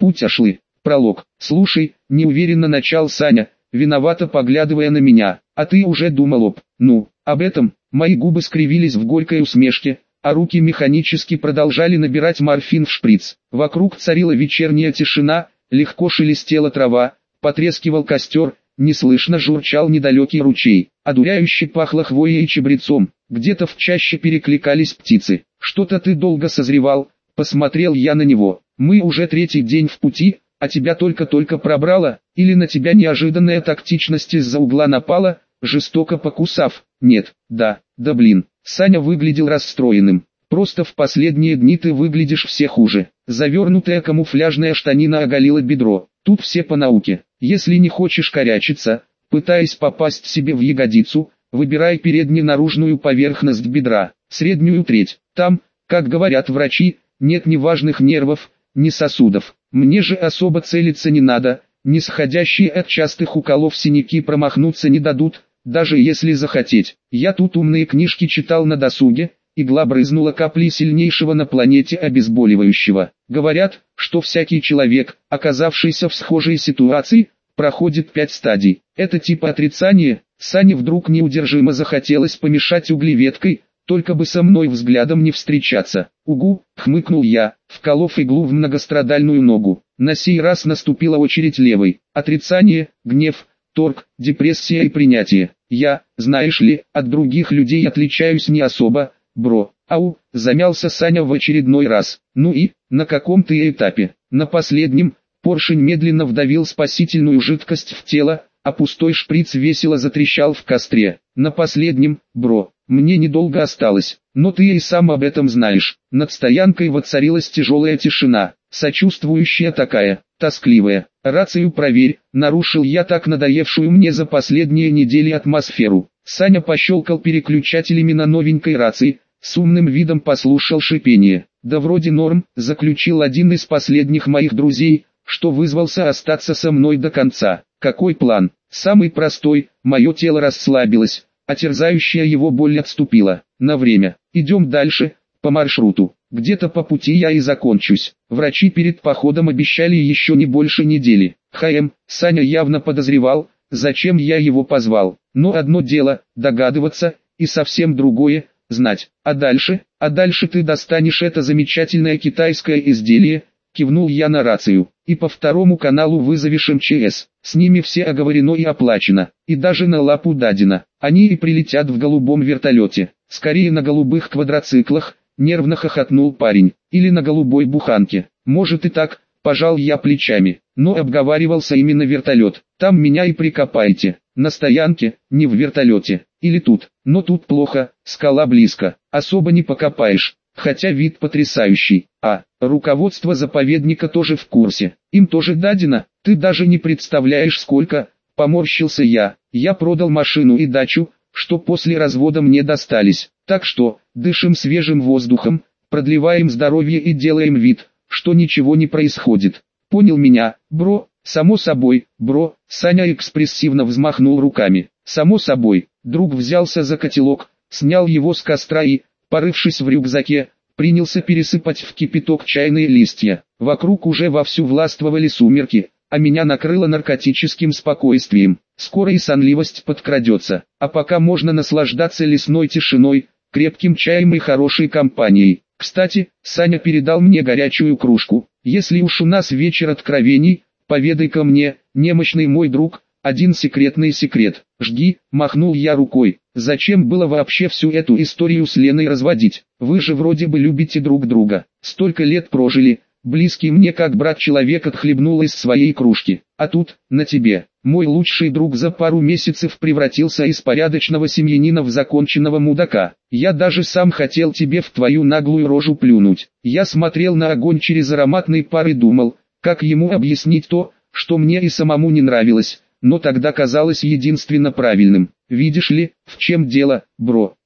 путь ошлы. Пролог. Слушай, неуверенно начал Саня, виновато поглядывая на меня. А ты уже думал об этом? Мои губы скривились в горькой усмешке, а руки механически продолжали набирать морфин в шприц. Вокруг царила вечерняя тишина, легко шелестела трава, потрескивал костер, неслышно журчал недалекий ручей, одуряюще пахло хвоей и чабрецом, где-то в чаще перекликались птицы. «Что-то ты долго созревал», — посмотрел я на него. «Мы уже третий день в пути, а тебя только-только пробрало, или на тебя неожиданная тактичность из-за угла напала, жестоко покусав?» «Нет, да блин». Саня выглядел расстроенным. «Просто в последние дни ты выглядишь все хуже». Завернутая камуфляжная штанина оголила бедро. Тут все по науке. Если не хочешь корячиться, пытаясь попасть себе в ягодицу, выбирай передне-наружную поверхность бедра, среднюю треть. Там, как говорят врачи, нет ни важных нервов, ни сосудов. Мне же особо целиться не надо, нисходящие от частых уколов синяки промахнуться не дадут, даже если захотеть. Я тут умные книжки читал на досуге, игла брызнула каплей сильнейшего на планете обезболивающего. Говорят, что всякий человек, оказавшийся в схожей ситуации, проходит 5 стадий. Это типа отрицания. Сане вдруг неудержимо захотелось помешать углеветкой, только бы со мной взглядом не встречаться. «Угу», — хмыкнул я, вколов иглу в многострадальную ногу. На сей раз наступила очередь левой. Отрицание, гнев, торг, депрессия и принятие. Я, знаешь ли, от других людей отличаюсь не особо, бро. Ау, замялся Саня в очередной раз. Ну и, на каком ты этапе? На последнем. Поршень медленно вдавил спасительную жидкость в тело, а пустой шприц весело затрещал в костре. На последнем, бро. Мне недолго осталось, но ты и сам об этом знаешь. Над стоянкой воцарилась тяжелая тишина, сочувствующая такая, тоскливая. «Рацию проверь», — нарушил я так надоевшую мне за последние недели атмосферу. Саня пощелкал переключателями на новенькой рации, с умным видом послушал шипение. «Да вроде норм», — заключил один из последних моих друзей, что вызвался остаться со мной до конца. Какой план? Самый простой, мое тело расслабилось, а терзающая его боль отступила. На время. Идем дальше, по маршруту. Где-то по пути я и закончусь. Врачи перед походом обещали еще не больше недели. Саня явно подозревал, зачем я его позвал. Но одно дело, догадываться, и совсем другое, знать. А дальше ты достанешь это замечательное китайское изделие, кивнул я на рацию, и по второму каналу вызовешь МЧС. С ними все оговорено и оплачено, и даже на лапу дадено. Они и прилетят в голубом вертолете, скорее на голубых квадроциклах, нервно хохотнул парень, или на голубой буханке. Может и так, пожал я плечами, но обговаривался именно вертолет. Там меня и прикопаете, на стоянке, не в вертолете, или тут. Но тут плохо, скала близко, особо не покопаешь. Хотя вид потрясающий, руководство заповедника тоже в курсе, им тоже дадено, ты даже не представляешь сколько, поморщился я продал машину и дачу, что после развода мне достались, так что, дышим свежим воздухом, продлеваем здоровье и делаем вид, что ничего не происходит. Понял меня, бро? Само собой, бро. Саня экспрессивно взмахнул руками. Само собой. Друг взялся за котелок, снял его с костра и, порывшись в рюкзаке, принялся пересыпать в кипяток чайные листья. Вокруг уже вовсю властвовали сумерки, а меня накрыло наркотическим спокойствием. Скоро и сонливость подкрадется, а пока можно наслаждаться лесной тишиной, крепким чаем и хорошей компанией. Кстати, Саня передал мне горячую кружку. Если уж у нас вечер откровений, поведай-ка мне, немощный мой друг, один секретный секрет. Жги, махнул я рукой. Зачем было вообще всю эту историю с Леной разводить? Вы же вроде бы любите друг друга. Столько лет прожили, близкий мне как брат человек отхлебнул из своей кружки. А тут, на тебе, мой лучший друг за пару месяцев превратился из порядочного семьянина в законченного мудака. Я даже сам хотел тебе в твою наглую рожу плюнуть. Я смотрел на огонь через ароматный пар и думал, как ему объяснить то, что мне и самому не нравилось, но тогда казалось единственно правильным. Видишь ли, в чем дело, бро?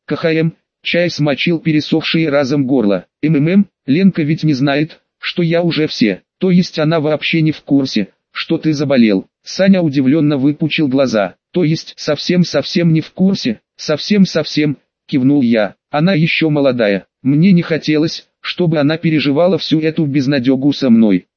Чай смочил пересохшее разом горло. Ленка ведь не знает, что я уже все, то есть она вообще не в курсе, что ты заболел. Саня удивленно выпучил глаза. То есть совсем не в курсе, совсем, кивнул я. Она еще молодая, мне не хотелось, чтобы она переживала всю эту безнадегу со мной.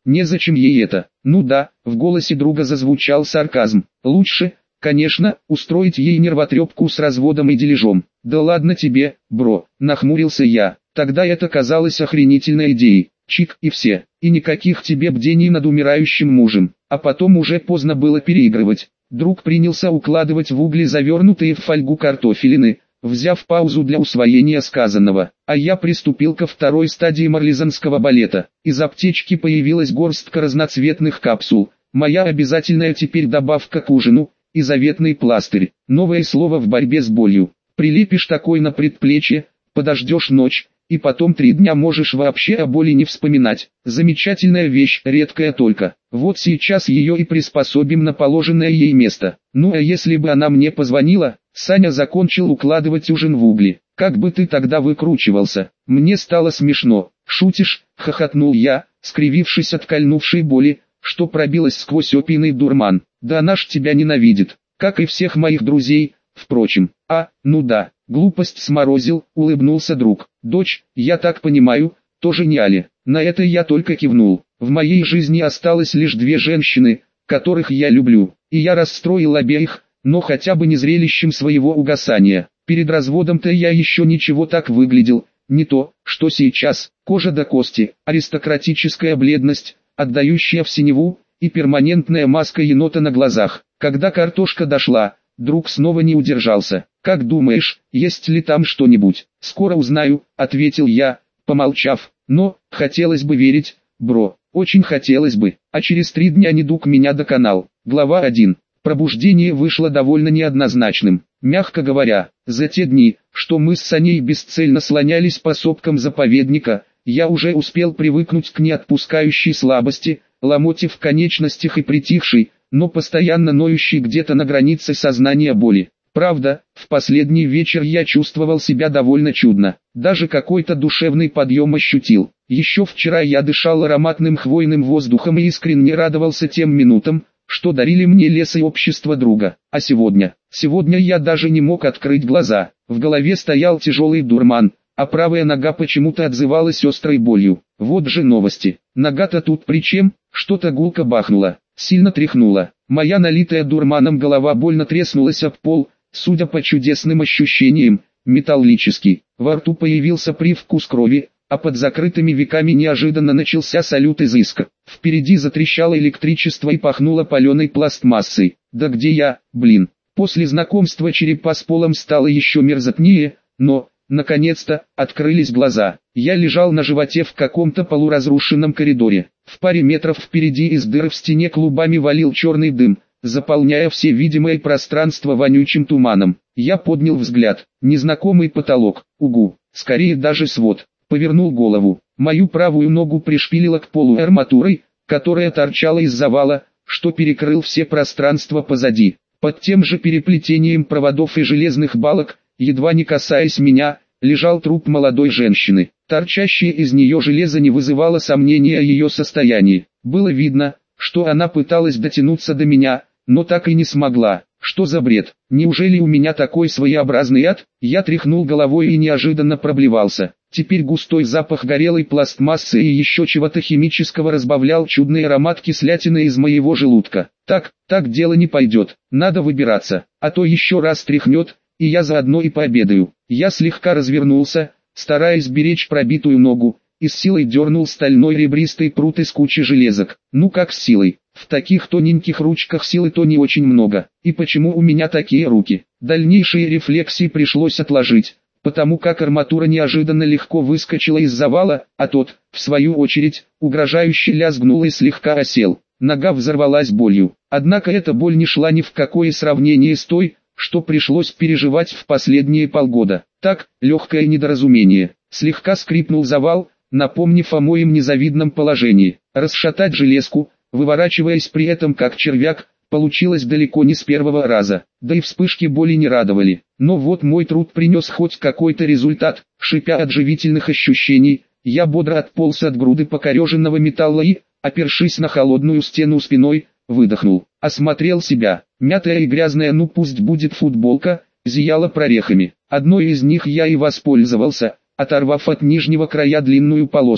незачем ей это. Ну да, в голосе друга зазвучал сарказм. Лучше, конечно, устроить ей нервотрепку с разводом и дележом. Да ладно тебе, бро, нахмурился я. Тогда это казалось охренительной идеей. Чик и все. И никаких тебе бдений над умирающим мужем. А потом уже поздно было переигрывать. Друг принялся укладывать в угли завернутые в фольгу картофелины, взяв паузу для усвоения сказанного. А я приступил ко второй стадии марлезонского балета. Из аптечки появилась горстка разноцветных капсул. Моя обязательная теперь добавка к ужину. И заветный пластырь. Новое слово в борьбе с болью. Прилепишь такой на предплечье, подождешь ночь, и потом 3 дня можешь вообще о боли не вспоминать. Замечательная вещь, редкая только. Вот сейчас ее и приспособим на положенное ей место. Ну а если бы она мне позвонила? Саня закончил укладывать ужин в угли. Как бы ты тогда выкручивался? Мне стало смешно. Шутишь? Хохотнул я, скривившись от кольнувшей боли, что пробилась сквозь опийный дурман. Да она ж тебя ненавидит, как и всех моих друзей, впрочем. Ну да, глупость сморозил, улыбнулся друг. Дочь, я так понимаю, тоже не Али. На это я только кивнул. В моей жизни осталось лишь 2 женщины, которых я люблю, и я расстроил обеих, но хотя бы не зрелищем своего угасания. Перед разводом-то я еще ничего так выглядел, не то, что сейчас. Кожа до кости, аристократическая бледность, отдающая в синеву, и перманентная маска енота на глазах. Когда картошка дошла, друг снова не удержался. «Как думаешь, есть ли там что-нибудь?» «Скоро узнаю», — ответил я, помолчав. «Но, хотелось бы верить, бро, очень хотелось бы». А через 3 дня недуг меня доконал. Глава 1. Пробуждение вышло довольно неоднозначным. Мягко говоря, за те дни, что мы с Саней бесцельно слонялись по сопкам заповедника, я уже успел привыкнуть к неотпускающей слабости, ломоте в конечностях и притихшей, но постоянно ноющей где-то на границе сознания боли. Правда, в последний вечер я чувствовал себя довольно чудно, даже какой-то душевный подъем ощутил. Еще вчера я дышал ароматным хвойным воздухом и искренне радовался тем минутам, что дарили мне лес и общество друга. А сегодня я даже не мог открыть глаза, в голове стоял тяжелый дурман, а правая нога почему-то отзывалась острой болью. Вот же новости. Нога-то тут при чем? Что-то гулко бахнуло, сильно тряхнуло. Моя налитая дурманом голова больно треснулась об пол, судя по чудесным ощущениям, металлический. Во рту появился привкус крови, а под закрытыми веками неожиданно начался салют изыска. Впереди затрещало электричество и пахнуло паленой пластмассой. Да где я, блин? После знакомства черепа с полом стало еще мерзотнее, но, наконец-то, открылись глаза. Я лежал на животе в каком-то полуразрушенном коридоре. В паре метров впереди из дыры в стене клубами валил черный дым, заполняя все видимое пространство вонючим туманом. Я поднял взгляд. Незнакомый потолок. Угу, скорее даже свод. Повернул голову. Мою правую ногу пришпилило к полу арматурой, которая торчала из завала, что перекрыл все пространства позади. Под тем же переплетением проводов и железных балок, едва не касаясь меня, лежал труп молодой женщины. Торчащее из нее железо не вызывало сомнений о ее состоянии. Было видно, что она пыталась дотянуться до меня, но так и не смогла. Что за бред? Неужели у меня такой своеобразный ад? Я тряхнул головой и неожиданно проблевался. Теперь густой запах горелой пластмассы и еще чего-то химического разбавлял чудный аромат кислятины из моего желудка. Так дело не пойдет. Надо выбираться, а то еще раз тряхнет, и я заодно и пообедаю. Я слегка развернулся, стараясь беречь пробитую ногу, и с силой дернул стальной ребристый прут из кучи железок. Ну как с силой? В таких тоненьких ручках силы-то не очень много. И почему у меня такие руки? Дальнейшие рефлексии пришлось отложить, потому как арматура неожиданно легко выскочила из завала, а тот, в свою очередь, угрожающе лязгнул и слегка осел. Нога взорвалась болью. Однако эта боль не шла ни в какое сравнение с той, что пришлось переживать в последние полгода. Так, легкое недоразумение. Слегка скрипнул завал, напомнив о моем незавидном положении. Расшатать железку, выворачиваясь при этом как червяк, получилось далеко не с первого раза. Да и вспышки боли не радовали. Но вот мой труд принес хоть какой-то результат. Шипя от живительных ощущений, я бодро отполз от груды покореженного металла и, опершись на холодную стену спиной, выдохнул. Осмотрел себя. Мятая и грязная, ну пусть будет футболка, зияла прорехами. Одной из них я и воспользовался, оторвав от нижнего края длинную полоску.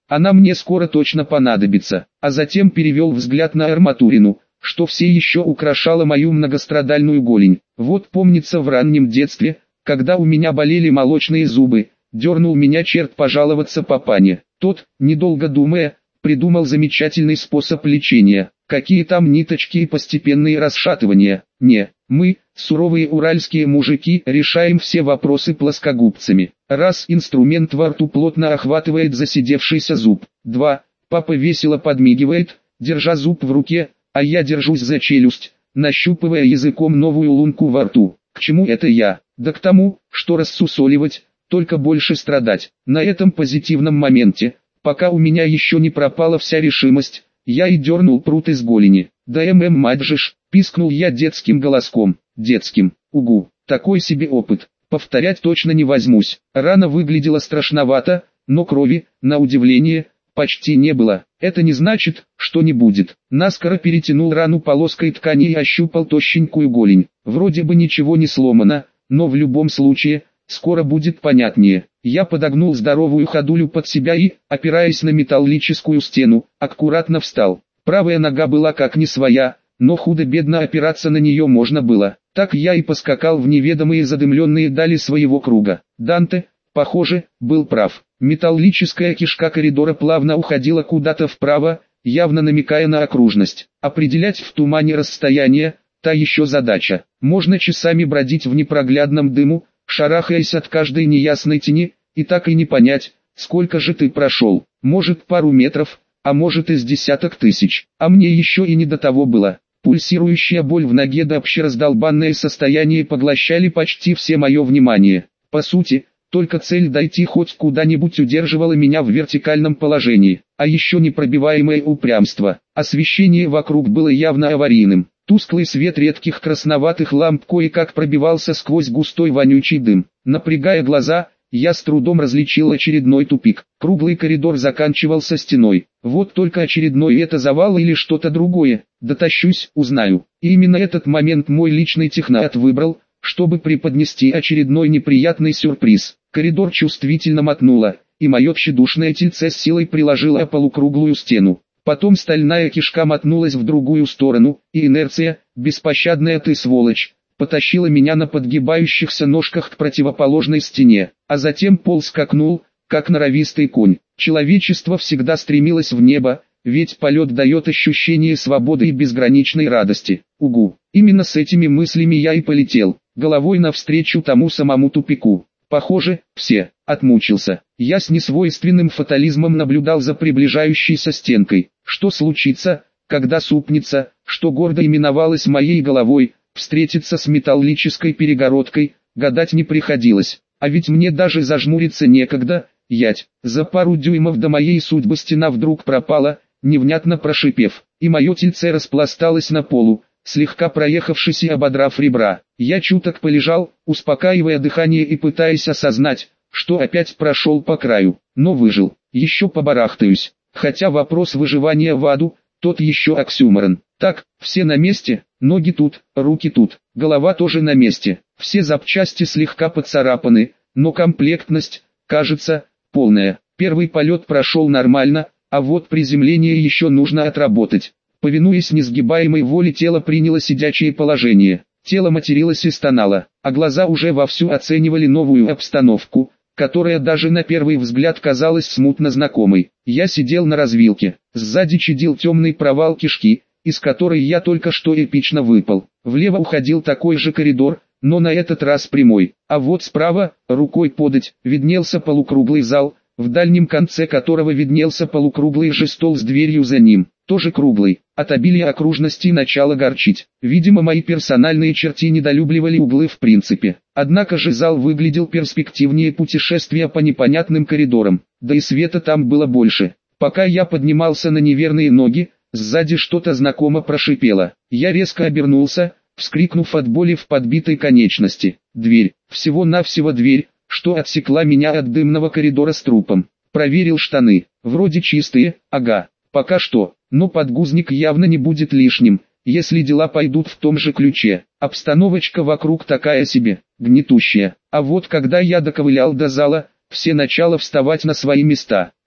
она мне скоро точно понадобится. А затем перевел взгляд на арматурину, что все еще украшало мою многострадальную голень. Вот помнится, в раннем детстве, когда у меня болели молочные зубы, дернул меня черт пожаловаться папане. Тот, недолго думая, придумал замечательный способ лечения. Какие там ниточки и постепенные расшатывания. Не, мы, суровые уральские мужики, решаем все вопросы плоскогубцами. Раз, инструмент во рту плотно охватывает засидевшийся зуб. 2. Папа весело подмигивает, держа зуб в руке, а я держусь за челюсть, нащупывая языком новую лунку во рту. К чему это я? Да к тому, что рассусоливать, только больше страдать. На этом позитивном моменте, пока у меня еще не пропала вся решимость, я и дернул прут из голени. Да маджиш, пискнул я детским голоском. Детским, угу, такой себе опыт. Повторять точно не возьмусь. Рана выглядела страшновато, но крови, на удивление, почти не было. Это не значит, что не будет. Наскоро перетянул рану полоской ткани и ощупал тощенькую голень. Вроде бы ничего не сломано, но в любом случае, скоро будет понятнее. Я подогнул здоровую ходулю под себя и, опираясь на металлическую стену, аккуратно встал. Правая нога была как не своя, но худо-бедно опираться на нее можно было. Так я и поскакал в неведомые задымленные дали своего круга. Данте, похоже, был прав. Металлическая кишка коридора плавно уходила куда-то вправо, явно намекая на окружность. Определять в тумане расстояние – та еще задача. Можно часами бродить в непроглядном дыму, шарахаясь от каждой неясной тени, и так и не понять, сколько же ты прошел. Может, пару метров, а может, из десяток тысяч. А мне еще и не до того было. Пульсирующая боль в ноге да общераздолбанное состояние поглощали почти все мое внимание. По сути, только цель дойти хоть куда-нибудь удерживала меня в вертикальном положении, а еще непробиваемое упрямство. Освещение вокруг было явно аварийным. Тусклый свет редких красноватых ламп кое-как пробивался сквозь густой вонючий дым. Напрягая глаза, я с трудом различил очередной тупик. Круглый коридор заканчивался стеной. Вот только очередной это завал или что-то другое. Дотащусь, узнаю. И именно этот момент мой личный техноат выбрал, чтобы преподнести очередной неприятный сюрприз. Коридор чувствительно мотнуло, и мое тщедушное тельце с силой приложило о полукруглую стену. Потом стальная кишка мотнулась в другую сторону, и инерция, беспощадная ты сволочь, потащила меня на подгибающихся ножках к противоположной стене, а затем пол скакнул, как норовистый конь. Человечество всегда стремилось в небо, ведь полет дает ощущение свободы и безграничной радости. Угу, именно с этими мыслями я и полетел, головой навстречу тому самому тупику. Похоже, все, отмучился. Я с несвойственным фатализмом наблюдал за приближающейся стенкой. Что случится, когда супница, что гордо именовалась моей головой, встретиться с металлической перегородкой, гадать не приходилось. А ведь мне даже зажмуриться некогда, ять. За пару дюймов до моей судьбы стена вдруг пропала, невнятно прошипев, и мое тельце распласталось на полу, слегка проехавшись и ободрав ребра. Я чуток полежал, успокаивая дыхание и пытаясь осознать, что опять прошел по краю, но выжил. Еще побарахтаюсь, хотя вопрос выживания в аду, тот еще оксюморон. Так, все на месте, ноги тут, руки тут, голова тоже на месте. Все запчасти слегка поцарапаны, но комплектность, кажется, полная. Первый полет прошел нормально, а вот приземление еще нужно отработать. Повинуясь несгибаемой воле, тело приняло сидячее положение. Тело материлось и стонало, а глаза уже вовсю оценивали новую обстановку, которая даже на первый взгляд казалась смутно знакомой. Я сидел на развилке, сзади чадил темный провал кишки, из которой я только что эпично выпал. Влево уходил такой же коридор, но на этот раз прямой, а вот справа, рукой подать, виднелся полукруглый зал, в дальнем конце которого виднелся полукруглый же стол с дверью за ним, тоже круглый. От обилия окружностей начало горчить. Видимо, мои персональные черти недолюбливали углы в принципе. Однако же зал выглядел перспективнее путешествия по непонятным коридорам, да и света там было больше. Пока я поднимался на неверные ноги, сзади что-то знакомо прошипело. Я резко обернулся, вскрикнув от боли в подбитой конечности. Дверь, всего-навсего дверь, что отсекла меня от дымного коридора с трупом. Проверил штаны, вроде чистые, ага, пока что, но подгузник явно не будет лишним, если дела пойдут в том же ключе. Обстановочка вокруг такая себе, гнетущая. А вот когда я доковылял до зала, все начало вставать на свои места.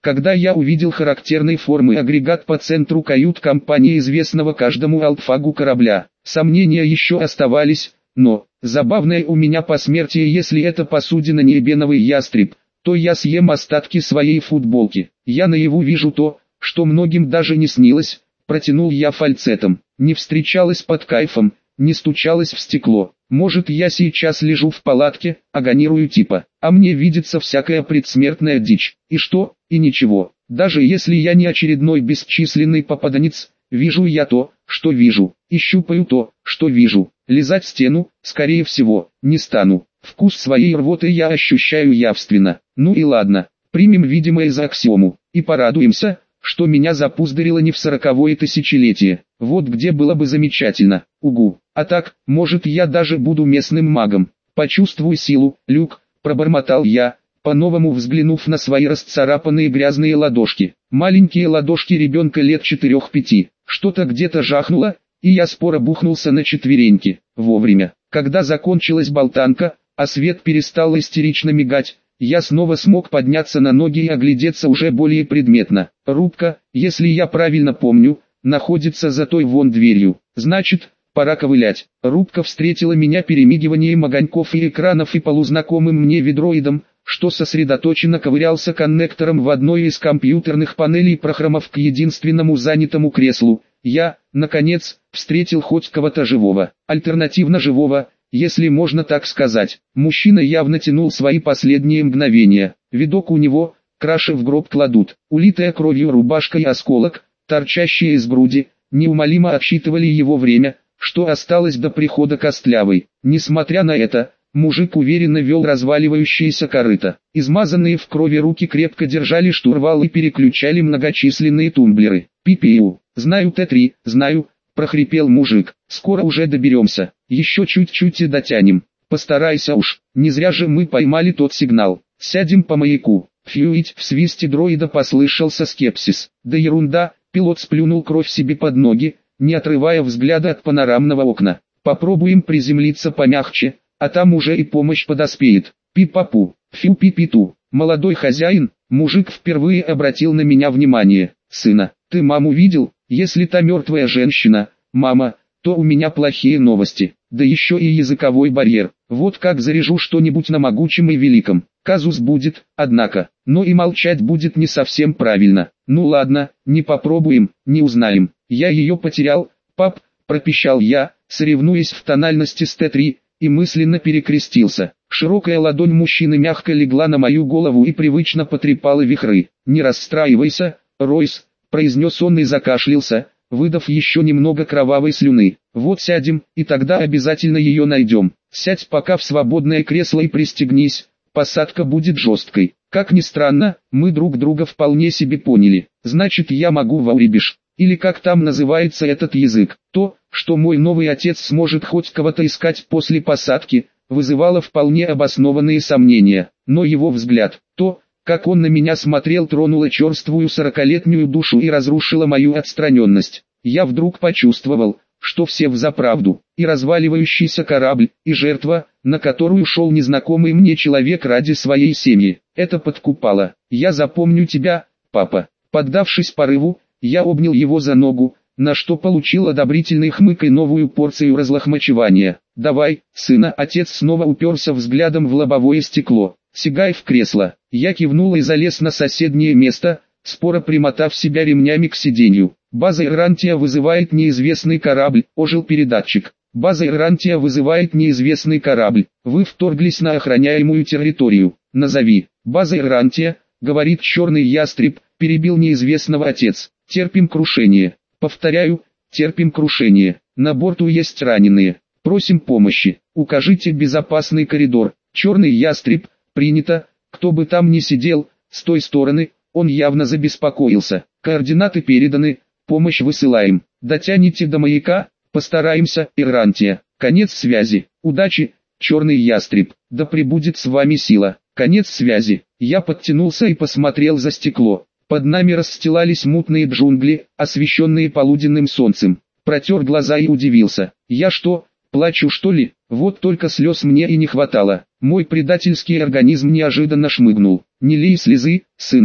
Когда я увидел характерной формы агрегат по центру кают-компании известного каждому алтфагу корабля, сомнения еще оставались, но, забавное у меня посмертие, если это посудина не эбеновый ястреб, то я съем остатки своей футболки. Я наяву вижу то, что многим даже не снилось, протянул я фальцетом. Не встречалась под кайфом, не стучалась в стекло. Может, я сейчас лежу в палатке, агонирую типа, а мне видится всякая предсмертная дичь. И что, и ничего. Даже если я не очередной бесчисленный попаданец, вижу я то, что вижу, и щупаю то, что вижу. Лизать стену, скорее всего, не стану. Вкус своей рвоты я ощущаю явственно. Ну и ладно, примем видимое за аксиому, и порадуемся, что меня запуздарило не в 40-е тысячелетие. Вот где было бы замечательно, угу. А так, может, я даже буду местным магом. Почувствуй силу, Люк, пробормотал я, по-новому взглянув на свои расцарапанные грязные ладошки. Маленькие ладошки ребенка лет 4-5. Что-то где-то жахнуло, и я споро бухнулся на четвереньки. Вовремя, когда закончилась болтанка, а свет перестал истерично мигать, я снова смог подняться на ноги и оглядеться уже более предметно. Рубка, если я правильно помню, находится за той вон дверью. Значит, пора ковылять. Рубка встретила меня перемигиванием огоньков и экранов и полузнакомым мне ведроидом, что сосредоточенно ковырялся коннектором в одной из компьютерных панелей, прохромав к единственному занятому креслу. Я, наконец, встретил хоть кого-то живого, альтернативно живого, если можно так сказать. Мужчина явно тянул свои последние мгновения. Видок у него, краши в гроб кладут. Улитая кровью рубашка и осколок, торчащие из груди, неумолимо отсчитывали его время, что осталось до прихода Костлявой. Несмотря на это, мужик уверенно вел разваливающееся корыто. Измазанные в крови руки крепко держали штурвал и переключали многочисленные тумблеры. «Пипиу, знаю Т3, знаю», — прохрипел мужик. «Скоро уже доберемся, еще чуть-чуть и дотянем. Постарайся уж, не зря же мы поймали тот сигнал. Сядем по маяку». Фьюить, в свисте дроида послышался скепсис. «Да ерунда», — пилот сплюнул кровь себе под ноги, не отрывая взгляда от панорамного окна. «Попробуем приземлиться помягче, а там уже и помощь подоспеет». «Пи-папу, фью-пи-пи-ту». Молодой хозяин, мужик впервые обратил на меня внимание. «Сына, ты маму видел? Если та мертвая женщина, мама, то у меня плохие новости. Да еще и языковой барьер. Вот как заряжу что-нибудь на могучем и великом. Казус будет, однако, но и молчать будет не совсем правильно. Ну ладно, не попробуем, не узнаем. Я ее потерял, пап», — пропищал я, соревнуясь в тональности с Т3, и мысленно перекрестился. Широкая ладонь мужчины мягко легла на мою голову и привычно потрепала вихры. «Не расстраивайся, Ройс», — произнес он и закашлялся, выдав еще немного кровавой слюны. «Вот сядем, и тогда обязательно ее найдем. Сядь пока в свободное кресло и пристегнись, посадка будет жесткой». Как ни странно, мы друг друга вполне себе поняли. Значит, я могу ваурибиш, или как там называется этот язык. То, что мой новый отец сможет хоть кого-то искать после посадки, вызывало вполне обоснованные сомнения. Но его взгляд, то, как он на меня смотрел, тронуло черствую 40-летнюю душу и разрушило мою отстраненность. Я вдруг почувствовал, что все взаправду, и разваливающийся корабль, и жертва, на которую шел незнакомый мне человек ради своей семьи. Это подкупало. «Я запомню тебя, папа». Поддавшись порыву, я обнял его за ногу, на что получил одобрительный хмык и новую порцию разлохмачивания. «Давай, сына». Отец снова уперся взглядом в лобовое стекло. «Сигай в кресло». Я кивнул и залез на соседнее место, споро примотав себя ремнями к сиденью. «База Ирантия вызывает неизвестный корабль», — ожил передатчик. «База Ирантия вызывает неизвестный корабль. Вы вторглись на охраняемую территорию. Назови». «База Ирантия», — говорит черный ястреб, — перебил неизвестного отец. «Терпим крушение». «Повторяю, терпим крушение. На борту есть раненые. Просим помощи. Укажите безопасный коридор». Черный ястреб: «Принято». Кто бы там ни сидел, с той стороны, он явно забеспокоился. «Координаты переданы, помощь высылаем. Дотяните до маяка, постараемся, Ирантия». Конец связи. «Удачи, черный ястреб, да пребудет с вами сила». Конец связи. Я подтянулся и посмотрел за стекло. Под нами расстилались мутные джунгли, освещенные полуденным солнцем. Протер глаза и удивился. Я что, плачу что ли? Вот только слез мне и не хватало. Мой предательский организм неожиданно шмыгнул. «Не лей слезы, сына», —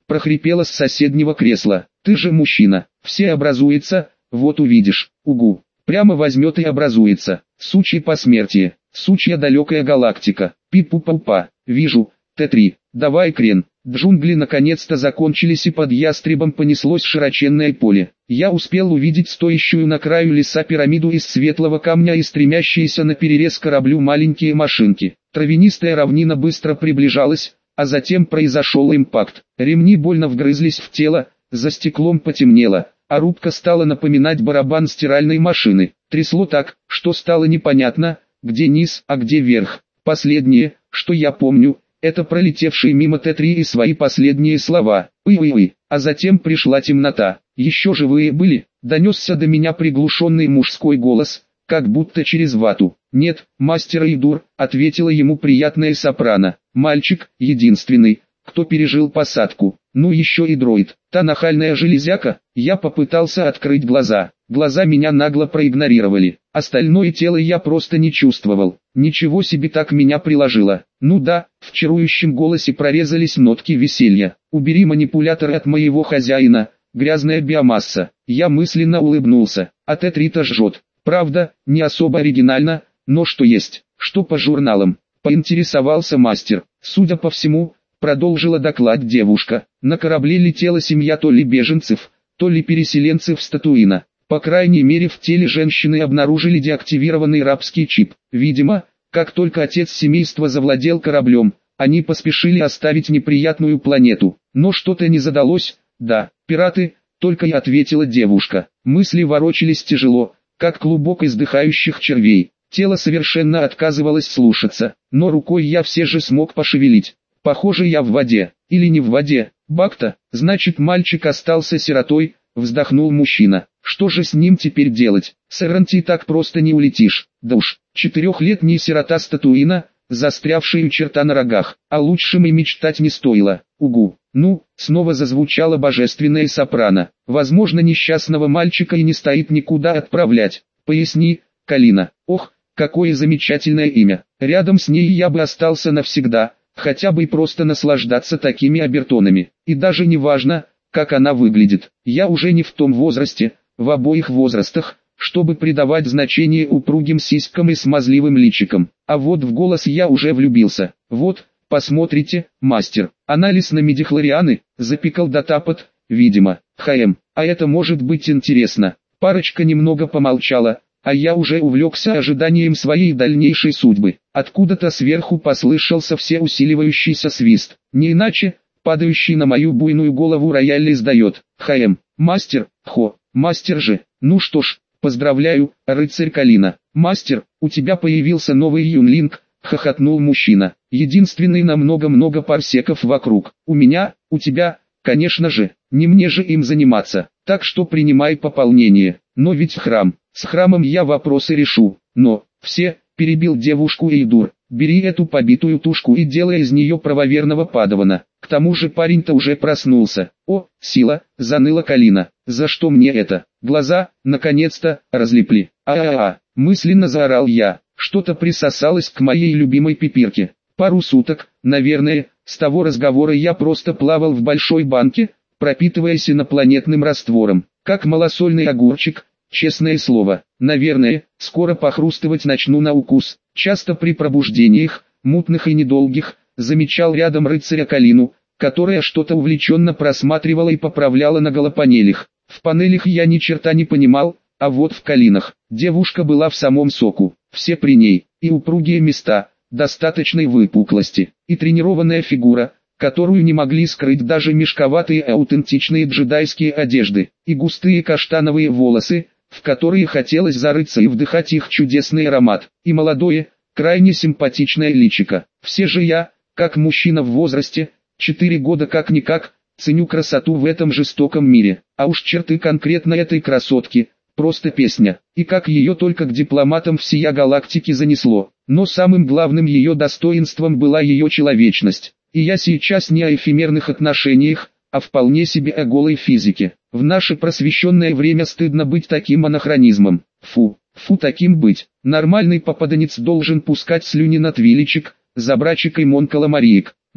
прохрипела с соседнего кресла. Ты же мужчина, все образуется, вот увидишь, угу. Прямо возьмет и образуется. Сучье посмертие, сучья далекая галактика. Пи-пу-пу-па, вижу, Т3, давай крен. Джунгли наконец-то закончились и под ястребом понеслось широченное поле. Я успел увидеть стоящую на краю леса пирамиду из светлого камня и стремящиеся на перерез кораблю маленькие машинки. Травянистая равнина быстро приближалась, а затем произошел импакт. Ремни больно вгрызлись в тело, за стеклом потемнело, а рубка стала напоминать барабан стиральной машины. Трясло так, что стало непонятно, где низ, а где верх. Последнее, что я помню, это пролетевший мимо Т3 и свои последние слова. «Уй-уй-уй», а затем пришла темнота. «Еще живые были?» — донесся до меня приглушенный мужской голос, как будто через вату. «Нет, мастер Эйдур», — ответила ему приятная сопрано. «Мальчик, единственный, кто пережил посадку. Ну еще и дроид, та нахальная железяка». Я попытался открыть глаза. Глаза меня нагло проигнорировали. Остальное тело я просто не чувствовал. Ничего себе, так меня приложило. Ну да, в чарующем голосе прорезались нотки веселья. «Убери манипуляторы от моего хозяина, грязная биомасса». Я мысленно улыбнулся. А Т3-то жжет. Правда, не особо оригинально, но что есть, что по журналам. Поинтересовался мастер. Судя по всему, продолжила доклад девушка, на корабле летела семья то ли беженцев, то ли переселенцев с Татуина. По крайней мере, в теле женщины обнаружили деактивированный рабский чип. Видимо, как только отец семейства завладел кораблем, они поспешили оставить неприятную планету. Но что-то не задалось. Да, пираты, только и ответила девушка. Мысли ворочались тяжело, как клубок издыхающих червей. Тело совершенно отказывалось слушаться, но рукой я все же смог пошевелить. Похоже, я в воде, или не в воде. Бакта, значит, мальчик остался сиротой, вздохнул мужчина. Что же с ним теперь делать? С Эранти так просто не улетишь. Да уж, 4-летний сирота с Татуина, застрявший у черта на рогах, а лучшим и мечтать не стоило. Угу. Ну, снова зазвучала божественная сопрано. Возможно, несчастного мальчика и не стоит никуда отправлять. Поясни, Калина. Ох, какое замечательное имя. Рядом с ней я бы остался навсегда, хотя бы и просто наслаждаться такими обертонами. И даже не важно, как она выглядит. Я уже не в том возрасте, в обоих возрастах, чтобы придавать значение упругим сиськам и смазливым личикам. А вот в голос я уже влюбился. Вот, посмотрите, мастер. Анализ на медихлорианы, запикал Датапот, видимо. А это может быть интересно. Парочка немного помолчала, а я уже увлекся ожиданием своей дальнейшей судьбы. Откуда-то сверху послышался всеусиливающийся свист. Не иначе, падающий на мою буйную голову рояль издает. Мастер, мастер же. Ну что ж, поздравляю, рыцарь Калина. Мастер, у тебя появился новый юнлинг, хохотнул мужчина. Единственный на много-много парсеков вокруг. У меня, у тебя, конечно же, не мне же им заниматься. Так что принимай пополнение. Но ведь храм, с храмом я вопросы решу. Но, перебил девушку Эйдур. Бери эту побитую тушку и делай из нее правоверного падавана. К тому же парень-то уже проснулся. О, сила, заныла Калина. За что мне это? Глаза, наконец-то, разлепли. Мысленно заорал я. Что-то присосалось к моей любимой пипирке. Пару суток, наверное, с того разговора я просто плавал в большой банке, пропитываясь инопланетным раствором, как малосольный огурчик. Честное слово, наверное, скоро похрустывать начну на укус. Часто при пробуждениях, мутных и недолгих, замечал рядом рыцаря Калину, которая что-то увлеченно просматривала и поправляла на голопанелях. В панелях я ни черта не понимал, а вот в Калинах девушка была в самом соку. Все при ней, и упругие места, достаточной выпуклости, и тренированная фигура, которую не могли скрыть даже мешковатые аутентичные джедайские одежды, и густые каштановые волосы, в которые хотелось зарыться и вдыхать их чудесный аромат, и молодое, крайне симпатичное личико. Все же я, как мужчина в возрасте, 4 года как-никак, ценю красоту в этом жестоком мире, а уж черты конкретно этой красотки, просто песня, и как ее только к дипломатам всея галактики занесло. Но самым главным ее достоинством была ее человечность, и я сейчас не о эфемерных отношениях, а вполне себе о голой физике. В наше просвещенное время стыдно быть таким анахронизмом. Фу таким быть. Нормальный попаданец должен пускать слюни на твиличек, забрачек и монкаламариек. Ну,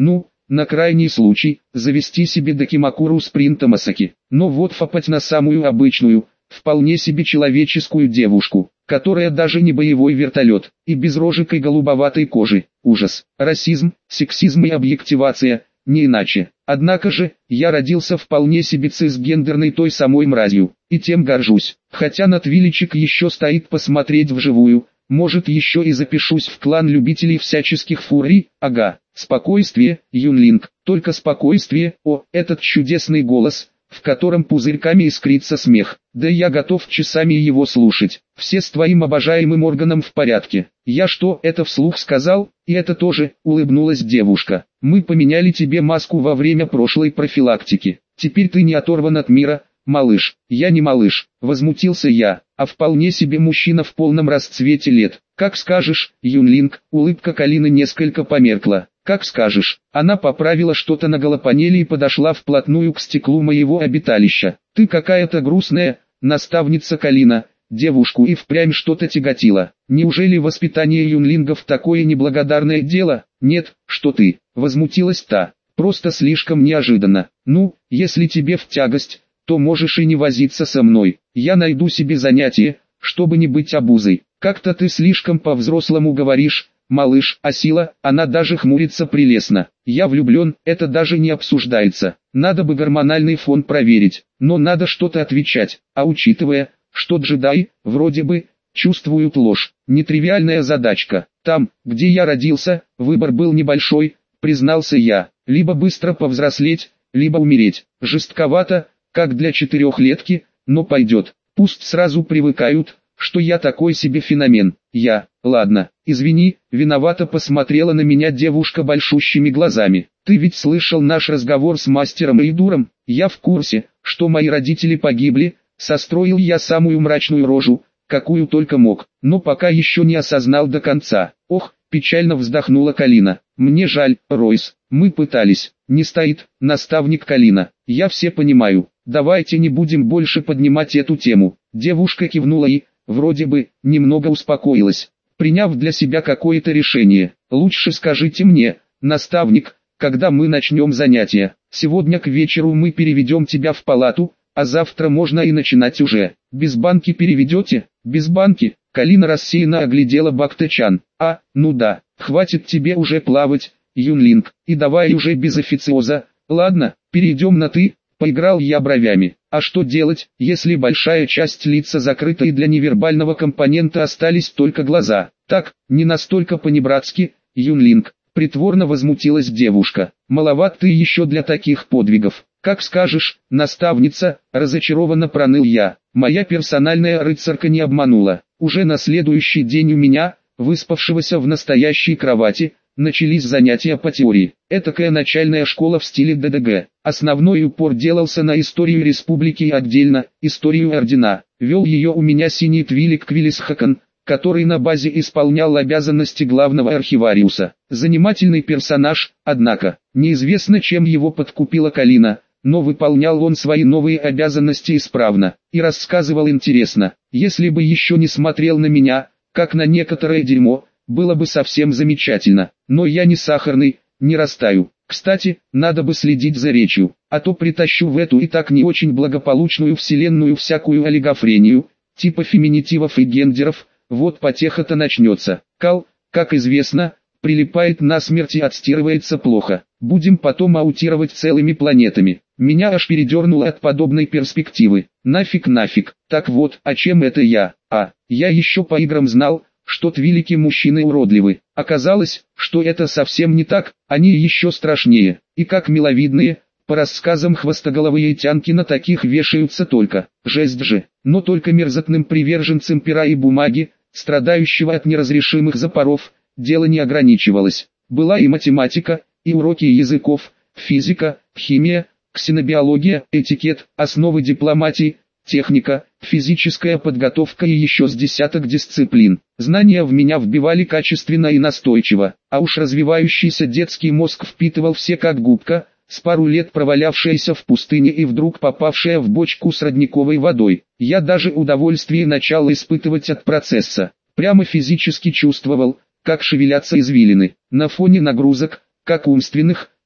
на крайний случай, завести себе Дакимакуру Спринт Тамасаки. Но вот фапать на самую обычную, вполне себе человеческую девушку, которая даже не боевой вертолет, и без рожек и голубоватой кожи. Ужас, расизм, сексизм и объективация, не иначе. Однако же, я родился вполне себе цисгендерной той самой мразью, и тем горжусь. Хотя на Твиличик еще стоит посмотреть вживую, может еще и запишусь в клан любителей всяческих фурий, ага. Спокойствие, Юнлинг, только спокойствие, о, этот чудесный голос, в котором пузырьками искрится смех, да я готов часами его слушать. Все с твоим обожаемым органом в порядке. Я что, это вслух сказал? И это тоже, улыбнулась девушка. Мы поменяли тебе маску во время прошлой профилактики. Теперь ты не оторван от мира, малыш. Я не малыш, возмутился я, а вполне себе мужчина в полном расцвете лет. Как скажешь, Юнлинг, улыбка Калины несколько померкла. Как скажешь. Она поправила что-то на голопанели и подошла вплотную к стеклу моего обиталища. Ты какая-то грустная, наставница Калина. Девушку и впрямь что-то тяготило. Неужели воспитание юнлингов такое неблагодарное дело? Нет, что ты, возмутилась та. Просто слишком неожиданно. Ну, если тебе в тягость, то можешь и не возиться со мной. Я найду себе занятие, чтобы не быть обузой. Как-то ты слишком по-взрослому говоришь. Малыш, а сила, она даже хмурится прелестно. Я влюблен, это даже не обсуждается. Надо бы гормональный фон проверить, но надо что-то отвечать. А учитывая, что джедаи, вроде бы, чувствуют ложь, нетривиальная задачка. Там, где я родился, выбор был небольшой, признался я. Либо быстро повзрослеть, либо умереть. Жестковато, как для четырехлетки, но пойдет. Пусть сразу привыкают, что я такой себе феномен. Ладно, извини, виновато посмотрела на меня девушка большущими глазами. Ты ведь слышал наш разговор с мастером Эйдуром? Я в курсе, что мои родители погибли, состроил я самую мрачную рожу, какую только мог, но пока еще не осознал до конца. Ох, печально вздохнула Калина. Мне жаль, Ройс, мы пытались. Не стоит, наставник Калина. Я все понимаю. Давайте не будем больше поднимать эту тему. Девушка кивнула и, вроде бы, немного успокоилась, приняв для себя какое-то решение. Лучше скажите мне, наставник, когда мы начнем занятия. Сегодня к вечеру мы переведем тебя в палату, а завтра можно и начинать уже. Без банки переведете? Без банки? Калина рассеянно оглядела Бакте-чан. Ну да, хватит тебе уже плавать, Юнлинг, и давай уже без официоза. Ладно, перейдем на «ты». Поиграл я бровями. А что делать, если большая часть лица закрыта и для невербального компонента остались только глаза? Так, не настолько понебратски, Юнлинг. Притворно возмутилась девушка. Маловат ты еще для таких подвигов. Как скажешь, наставница, разочарованно проныл я. Моя персональная рыцарка не обманула. Уже на следующий день у меня, выспавшегося в настоящей кровати, начались занятия по теории. Этакая начальная школа в стиле ДДГ. Основной упор делался на историю республики и отдельно, историю ордена. Вел ее у меня синий Твилик Квиллисхакан, который на базе исполнял обязанности главного архивариуса. Занимательный персонаж, однако, неизвестно чем его подкупила Калина, но выполнял он свои новые обязанности исправно, и рассказывал интересно. Если бы еще не смотрел на меня, как на некоторое дерьмо, было бы совсем замечательно, но я не сахарный, не растаю. Кстати, надо бы следить за речью, а то притащу в эту и так не очень благополучную вселенную всякую олигофрению, типа феминитивов и гендеров, вот потеха-то начнется. Кал, как известно, прилипает насмерть и отстирывается плохо. Будем потом аутировать целыми планетами. Меня аж передернуло от подобной перспективы. Нафиг. Так вот, о чем это я? Я еще по играм знал, что твилики мужчины уродливы. Оказалось, что это совсем не так, они еще страшнее. И как миловидные, по рассказам хвостоголовые тянки на таких вешаются только. Жесть же. Но только мерзотным приверженцем пера и бумаги, страдающего от неразрешимых запоров, дело не ограничивалось. Была и математика, и уроки языков, физика, химия, ксенобиология, этикет, основы дипломатии, техника, физическая подготовка и еще с десяток дисциплин. Знания в меня вбивали качественно и настойчиво, а уж развивающийся детский мозг впитывал все как губка, с пару лет провалявшаяся в пустыне и вдруг попавшая в бочку с родниковой водой. Я даже удовольствие начал испытывать от процесса. Прямо физически чувствовал, как шевелятся извилины. На фоне нагрузок, как умственных,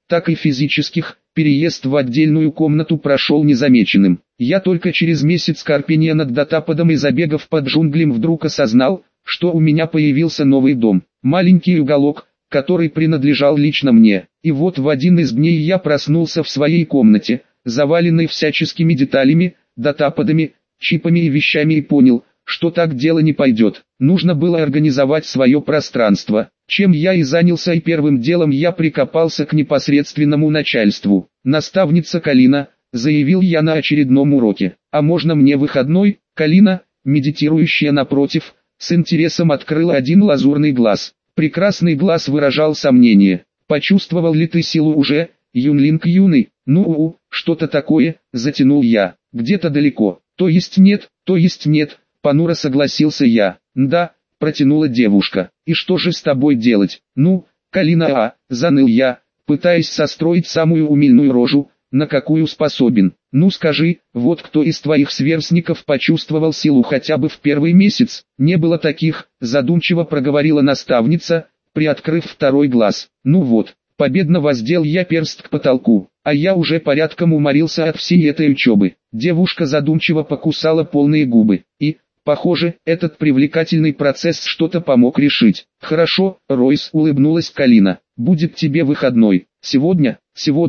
так и физических, переезд в отдельную комнату прошел незамеченным. Я только через месяц корпения над датаподом и забегов под джунглем вдруг осознал, что у меня появился новый дом, маленький уголок, который принадлежал лично мне. И вот в один из дней я проснулся в своей комнате, заваленной всяческими деталями, датаподами, чипами и вещами, и понял, что так дело не пойдет. Нужно было организовать свое пространство, чем я и занялся, и первым делом я прикопался к непосредственному начальству. «Наставница Калина», — заявил я на очередном уроке, — «а можно мне выходной?» Калина, медитирующая напротив, с интересом открыла один лазурный глаз. Прекрасный глаз выражал сомнение. «Почувствовал ли ты силу уже, Юнлинг юный?» «Ну, что-то такое», — затянул я. «Где-то далеко». То есть нет», понуро согласился я. «Да», — протянула девушка. «И что же с тобой делать?» «Ну, Калина, заныл я, пытаясь состроить самую умильную рожу, на какую способен. «Ну скажи, вот кто из твоих сверстников почувствовал силу хотя бы в первый месяц?» «Не было таких», — задумчиво проговорила наставница, приоткрыв второй глаз. «Ну вот». Победно воздел я перст к потолку, а я уже порядком уморился от всей этой учебы. Девушка задумчиво покусала полные губы, и, похоже, этот привлекательный процесс что-то помог решить. «Хорошо», — Ройс, улыбнулась Калина, — «будет тебе выходной». «Сегодня»,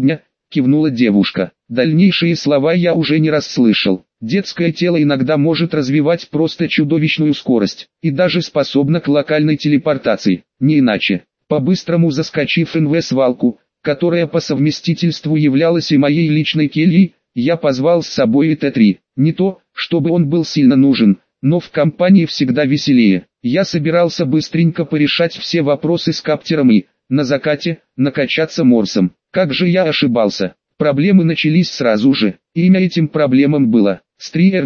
— кивнула девушка. Дальнейшие слова я уже не расслышал. Детское тело иногда может развивать просто чудовищную скорость, и даже способно к локальной телепортации, не иначе. По-быстрому заскочив в свалку, которая по совместительству являлась и моей личной кельей, я позвал с собой и Т-3. Не то, чтобы он был сильно нужен, но в компании всегда веселее. Я собирался быстренько порешать все вопросы с каптером и, на закате, накачаться морсом. Как же я ошибался. Проблемы начались сразу же. Имя этим проблемам было Стриер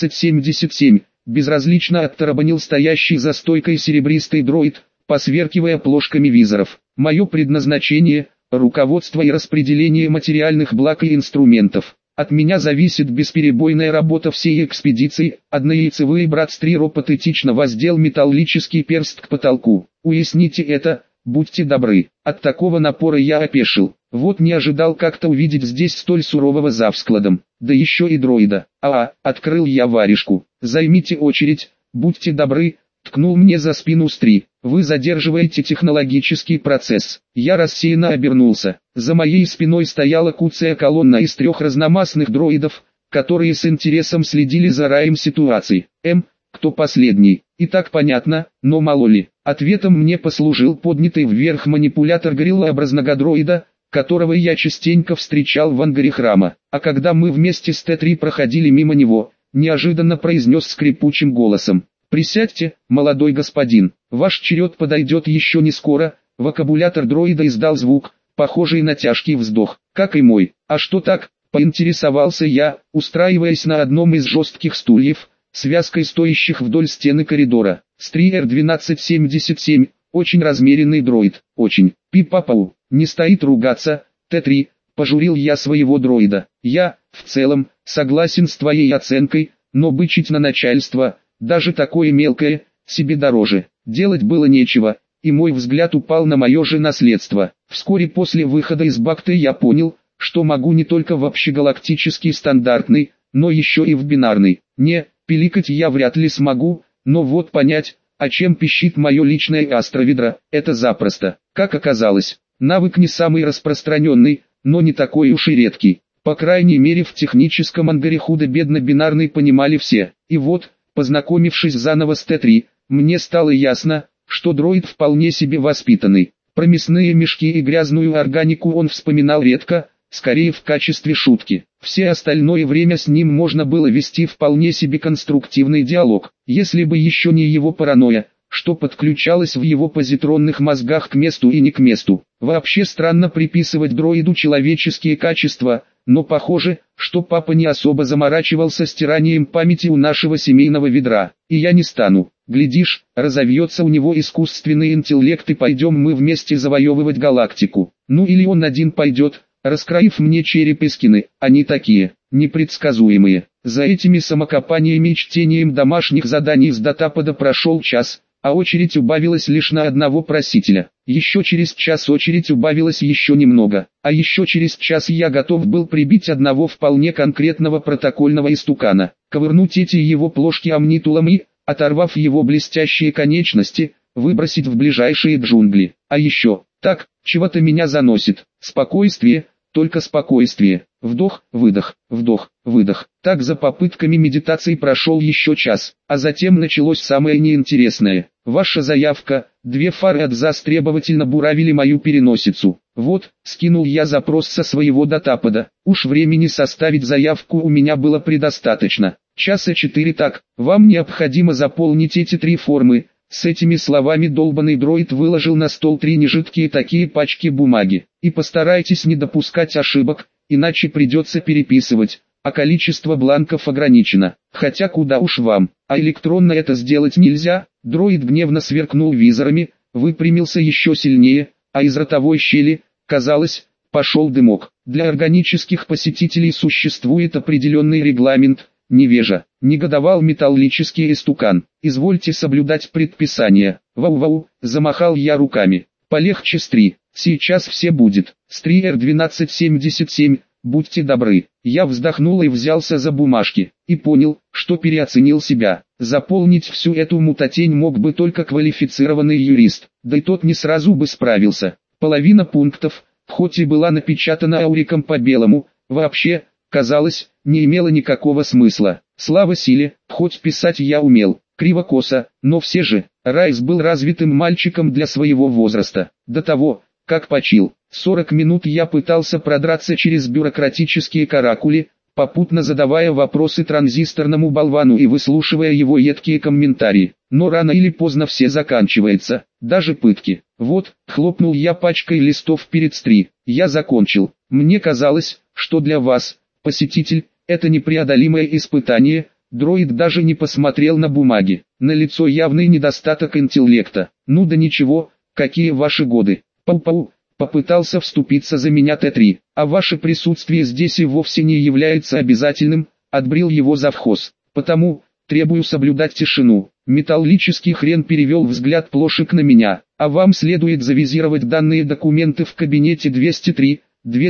1277. Безразлично оттарабанил стоящий за стойкой серебристый дроид, посверкивая плошками визоров. Мое предназначение – руководство и распределение материальных благ и инструментов. От меня зависит бесперебойная работа всей экспедиции. Однояйцевый брат Стриро патетично воздел металлический перст к потолку. Уясните это, будьте добры. От такого напора я опешил. Вот не ожидал как-то увидеть здесь столь сурового завскладом. Да еще и дроида. Открыл я варежку. Займите очередь, будьте добры. Ткнул мне за спину Стри. «Вы задерживаете технологический процесс». Я рассеянно обернулся. За моей спиной стояла куцая колонна из 3 разномастных дроидов, которые с интересом следили за раем ситуации. Кто последний? И так понятно, но мало ли. Ответом мне послужил поднятый вверх манипулятор гориллообразного дроида, которого я частенько встречал в ангаре храма. А когда мы вместе с Т-3 проходили мимо него, неожиданно произнес скрипучим голосом: «Присядьте, молодой господин, ваш черед подойдет еще не скоро». Вокабулятор дроида издал звук, похожий на тяжкий вздох, как и мой. «А что так?» — поинтересовался я, устраиваясь на одном из жестких стульев, связкой стоящих вдоль стены коридора. Стриер 1277, очень размеренный дроид, очень. Пи-папау, не стоит ругаться, Т-3, пожурил я своего дроида. Я, в целом, согласен с твоей оценкой, но бычить на начальство, даже такое мелкое, себе дороже. Делать было нечего, и мой взгляд упал на мое же наследство. Вскоре после выхода из Бакты я понял, что могу не только в общегалактический стандартный, но еще и в бинарный. Не, пиликать я вряд ли смогу, но вот понять, о чем пищит мое личное астроведро, это запросто. Как оказалось, навык не самый распространенный, но не такой уж и редкий. По крайней мере в техническом ангаре худо-бедно бинарный понимали все. И вот, познакомившись заново с Т-3, мне стало ясно, что дроид вполне себе воспитанный. Про мясные мешки и грязную органику он вспоминал редко, скорее в качестве шутки. Все остальное время с ним можно было вести вполне себе конструктивный диалог, если бы еще не его паранойя, что подключалось в его позитронных мозгах к месту и не к месту. Вообще странно приписывать дроиду человеческие качества, но похоже, что папа не особо заморачивался стиранием памяти у нашего семейного ведра. И я не стану. Глядишь, разовьется у него искусственный интеллект и пойдем мы вместе завоевывать галактику. Ну или он один пойдет, раскроив мне череп и скины. Они такие, непредсказуемые. За этими самокопаниями и чтением домашних заданий с датапада прошел час, а очередь убавилась лишь на одного просителя. Еще через час очередь убавилась еще немного, а еще через час я готов был прибить одного вполне конкретного протокольного истукана, ковырнуть эти его плошки амнитулом и, оторвав его блестящие конечности, выбросить в ближайшие джунгли. А еще, так, чего-то меня заносит. Спокойствие, только спокойствие. Вдох, выдох, вдох, выдох. Так за попытками медитации прошел еще час, а затем началось самое неинтересное. Ваша заявка, 2 фары от ЗАЗ требовательно буравили мою переносицу. Вот, скинул я запрос со своего датапада. Уж времени составить заявку у меня было предостаточно. Часа 4 так, вам необходимо заполнить эти 3 формы. С этими словами долбанный дроид выложил на стол 3 нежидкие такие пачки бумаги. И постарайтесь не допускать ошибок, иначе придется переписывать, а количество бланков ограничено. Хотя куда уж вам, а электронно это сделать нельзя. Дроид гневно сверкнул визорами, выпрямился еще сильнее, а из ротовой щели, казалось, пошел дымок. Для органических посетителей существует определенный регламент. Невежа, негодовал металлический истукан. Извольте соблюдать предписания. Вау-вау, замахал я руками. Полегче с 3, сейчас все будет. Стриер 1277, будьте добры. Я вздохнул и взялся за бумажки, и понял, что переоценил себя. Заполнить всю эту мутатень мог бы только квалифицированный юрист, да и тот не сразу бы справился. Половина пунктов, хоть и была напечатана ауриком по белому, вообще, казалось, не имело никакого смысла. Слава силе, хоть писать я умел, криво-косо, но все же, Райс был развитым мальчиком для своего возраста. До того, как почил, 40 минут я пытался продраться через бюрократические каракули, попутно задавая вопросы транзисторному болвану и выслушивая его едкие комментарии. Но рано или поздно все заканчивается, даже пытки. Вот, хлопнул я пачкой листов перед Стри. Я закончил. Мне казалось, что для вас, посетитель, это непреодолимое испытание. Дроид даже не посмотрел на бумаги. На лицо явный недостаток интеллекта. Ну да ничего, какие ваши годы. Пау-пау, попытался вступиться за меня Т3. А ваше присутствие здесь и вовсе не является обязательным, отбрил его завхоз. Потому, требую соблюдать тишину. Металлический хрен перевел взгляд плошек на меня. А вам следует завизировать данные документы в кабинете 203,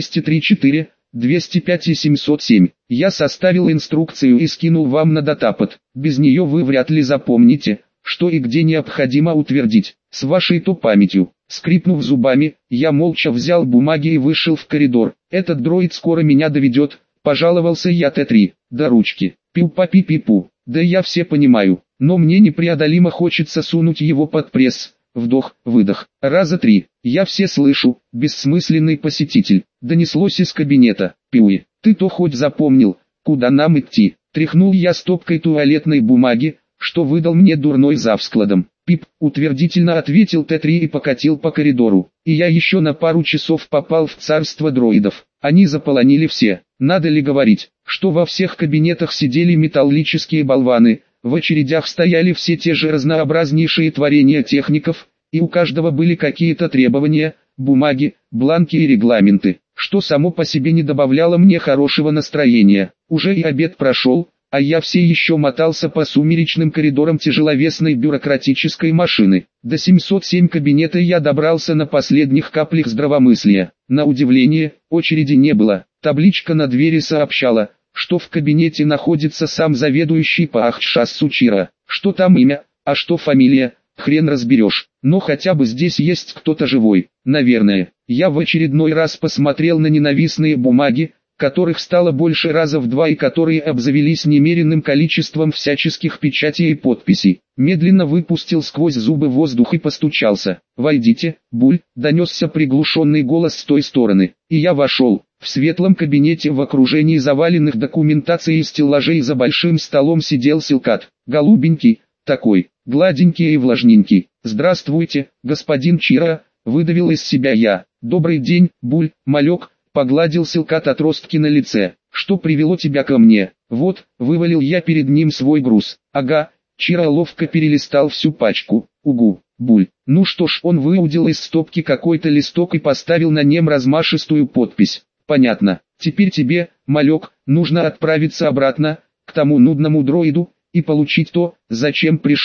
203-4, 205 и 707. Я составил инструкцию и скинул вам на датапад. Без нее вы вряд ли запомните, что и где необходимо утвердить. С вашей-то памятью. Скрипнув зубами, я молча взял бумаги и вышел в коридор. Этот дроид скоро меня доведет, пожаловался я Т3. До ручки. Пиу-па-пи-пи-пу. Да я все понимаю, но мне непреодолимо хочется сунуть его под пресс. Вдох, выдох, раза 3. Я все слышу, бессмысленный посетитель. Донеслось из кабинета. Пиуи, ты то хоть запомнил, куда нам идти? Тряхнул я стопкой туалетной бумаги, что выдал мне дурной завскладом. Пип, утвердительно ответил Т3 и покатил по коридору. И я еще на пару часов попал в царство дроидов. Они заполонили все. Надо ли говорить, что во всех кабинетах сидели металлические болваны, в очередях стояли все те же разнообразнейшие творения техников, и у каждого были какие-то требования, бумаги, бланки и регламенты, что само по себе не добавляло мне хорошего настроения. Уже и обед прошел, а я все еще мотался по сумеречным коридорам тяжеловесной бюрократической машины. До 707 кабинета я добрался на последних каплях здравомыслия. На удивление, очереди не было. Табличка на двери сообщала, что в кабинете находится сам заведующий Паахшас Сучира. Что там имя, а что фамилия, хрен разберешь. Но хотя бы здесь есть кто-то живой, наверное. Я в очередной раз посмотрел на ненавистные бумаги, которых стало больше раза в 2 и которые обзавелись немеренным количеством всяческих печатей и подписей. Медленно выпустил сквозь зубы воздух и постучался. «Войдите, Буль», — донесся приглушенный голос с той стороны. И я вошел. В светлом кабинете в окружении заваленных документацией и стеллажей за большим столом сидел Силкат. Голубенький, такой, гладенький и влажненький. «Здравствуйте, господин Чира», — выдавил из себя я. «Добрый день, Буль, малек», — погладил Силкат отростки на лице. «Что привело тебя ко мне?» «Вот», — вывалил я перед ним свой груз. «Ага», — Чира ловко перелистал всю пачку. «Угу, Буль». Ну что ж, он выудил из стопки какой-то листок и поставил на нем размашистую подпись. «Понятно. Теперь тебе, малек, нужно отправиться обратно, к тому нудному дроиду, и получить то, зачем пришел».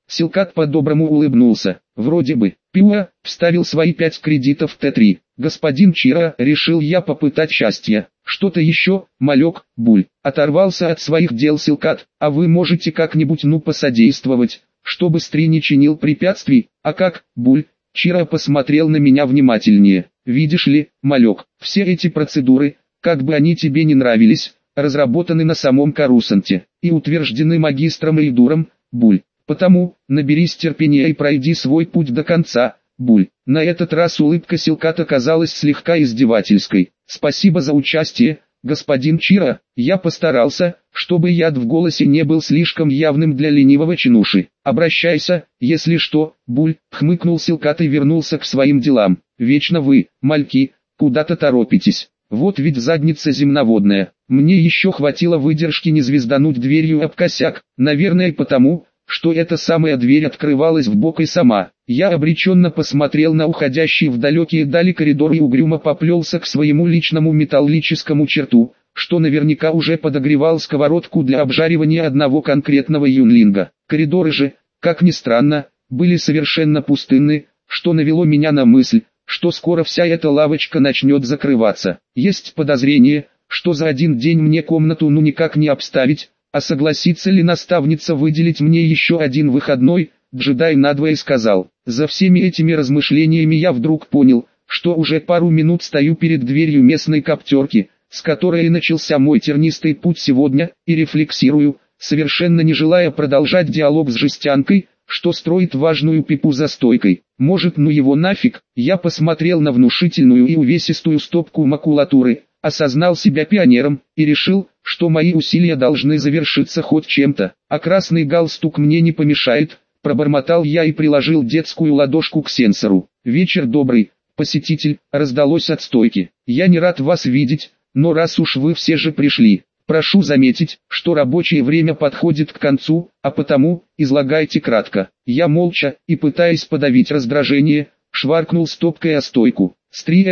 Силкат по-доброму улыбнулся. Вроде бы. Пиуа вставил свои 5 кредитов в Т3. Господин Чиро, решил я попытать счастье. Что-то еще, малек, Буль. Оторвался от своих дел Силкат. А вы можете как-нибудь посодействовать, чтобы Стри не чинил препятствий? А как, Буль? Чиро посмотрел на меня внимательнее. Видишь ли, малек, все эти процедуры, как бы они тебе не нравились, разработаны на самом Корусанте и утверждены магистром Эйдуром, Буль. Потому, наберись терпения и пройди свой путь до конца, Буль. На этот раз улыбка Силката казалась слегка издевательской. Спасибо за участие, господин Чиро. Я постарался, чтобы яд в голосе не был слишком явным для ленивого чинуши. Обращайся, если что, Буль, хмыкнул Силкат и вернулся к своим делам. Вечно вы, мальки, куда-то торопитесь. Вот ведь задница земноводная. Мне еще хватило выдержки не звездануть дверью об косяк, наверное потому, что эта самая дверь открывалась вбок и сама. Я обреченно посмотрел на уходящий в далекие дали коридор и угрюмо поплелся к своему личному металлическому черту, что наверняка уже подогревал сковородку для обжаривания одного конкретного юнлинга. Коридоры же, как ни странно, были совершенно пустынны, что навело меня на мысль, что скоро вся эта лавочка начнет закрываться. Есть подозрение, что за один день мне комнату никак не обставить, а согласится ли наставница выделить мне еще один выходной, джедай надвое сказал. За всеми этими размышлениями я вдруг понял, что уже пару минут стою перед дверью местной коптерки, с которой и начался мой тернистый путь сегодня, и рефлексирую, совершенно не желая продолжать диалог с жестянкой, что строит важную пипу за стойкой. Может, ну его нафиг? Я посмотрел на внушительную и увесистую стопку макулатуры, осознал себя пионером и решил, что мои усилия должны завершиться хоть чем-то, а красный галстук мне не помешает, пробормотал я и приложил детскую ладошку к сенсору. Вечер добрый, посетитель, раздалось от стойки. Я не рад вас видеть, но раз уж вы все же пришли, прошу заметить, что рабочее время подходит к концу, а потому, излагайте кратко. Я молча, и пытаясь подавить раздражение, шваркнул стопкой о стойку. Стриер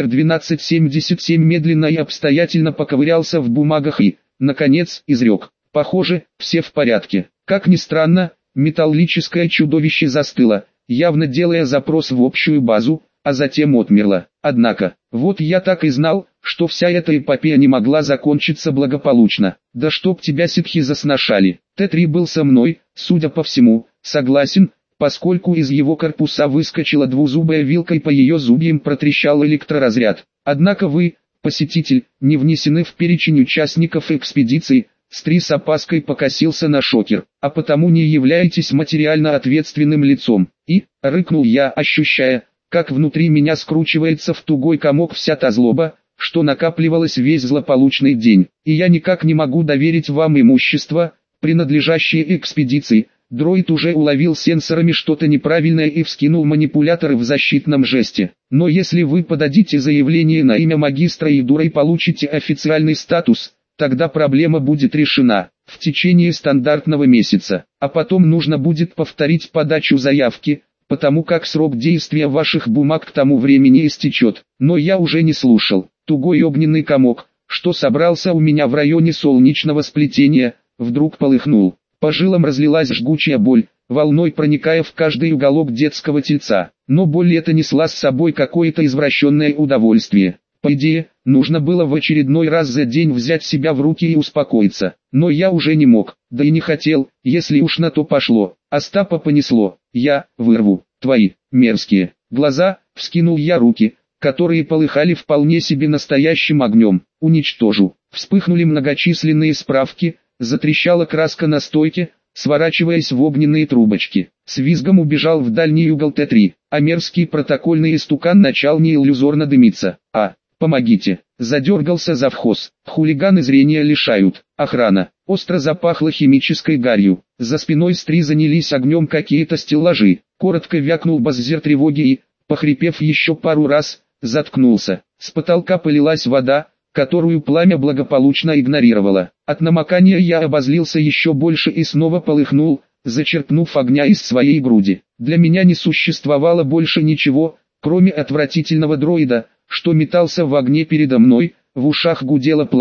1277 медленно и обстоятельно поковырялся в бумагах и, наконец, изрек. Похоже, все в порядке. Как ни странно, металлическое чудовище застыло, явно делая запрос в общую базу, а затем отмерло. Однако, вот я так и знал, что вся эта эпопея не могла закончиться благополучно. Да чтоб тебя ситхи засношали. Т3 был со мной, судя по всему, согласен, поскольку из его корпуса выскочила двузубая вилка и по ее зубьям протрещал электроразряд. Однако вы, посетитель, не внесены в перечень участников экспедиции. Стри с опаской покосился на шокер, а потому не являетесь материально ответственным лицом. И, рыкнул я, ощущая, как внутри меня скручивается в тугой комок вся та злоба, что накапливалась весь злополучный день. И я никак не могу доверить вам имущество, принадлежащее экспедиции. Дроид уже уловил сенсорами что-то неправильное и вскинул манипуляторы в защитном жесте. Но если вы подадите заявление на имя магистра Эйдура и получите официальный статус, тогда проблема будет решена в течение стандартного месяца. А потом нужно будет повторить подачу заявки, потому как срок действия ваших бумаг к тому времени истечет. Но я уже не слушал. Тугой огненный комок, что собрался у меня в районе солнечного сплетения, вдруг полыхнул. По жилам разлилась жгучая боль, волной проникая в каждый уголок детского тельца. Но боль эта несла с собой какое-то извращенное удовольствие. По идее, нужно было в очередной раз за день взять себя в руки и успокоиться. Но я уже не мог, да и не хотел, если уж на то пошло. Остапа понесло. Я вырву твои мерзкие глаза, вскинул я руки, которые полыхали вполне себе настоящим огнем. Уничтожу. Вспыхнули многочисленные справки, затрещала краска на стойке, сворачиваясь в огненные трубочки. С визгом убежал в дальний угол Т3, а мерзкий протокольный истукан начал неиллюзорно дымиться. Помогите. Задергался завхоз. Хулиганы зрения лишают. Охрана. Остро запахло химической гарью. За спиной Стри занялись огнем какие-то стеллажи. Коротко вякнул баззер тревоги и, похрипев еще пару раз, заткнулся. С потолка полилась вода, которую пламя благополучно игнорировало. От намокания я обозлился еще больше и снова полыхнул, зачерпнув огня из своей груди. Для меня не существовало больше ничего, кроме отвратительного дроида, что метался в огне передо мной, в ушах гудело пламя,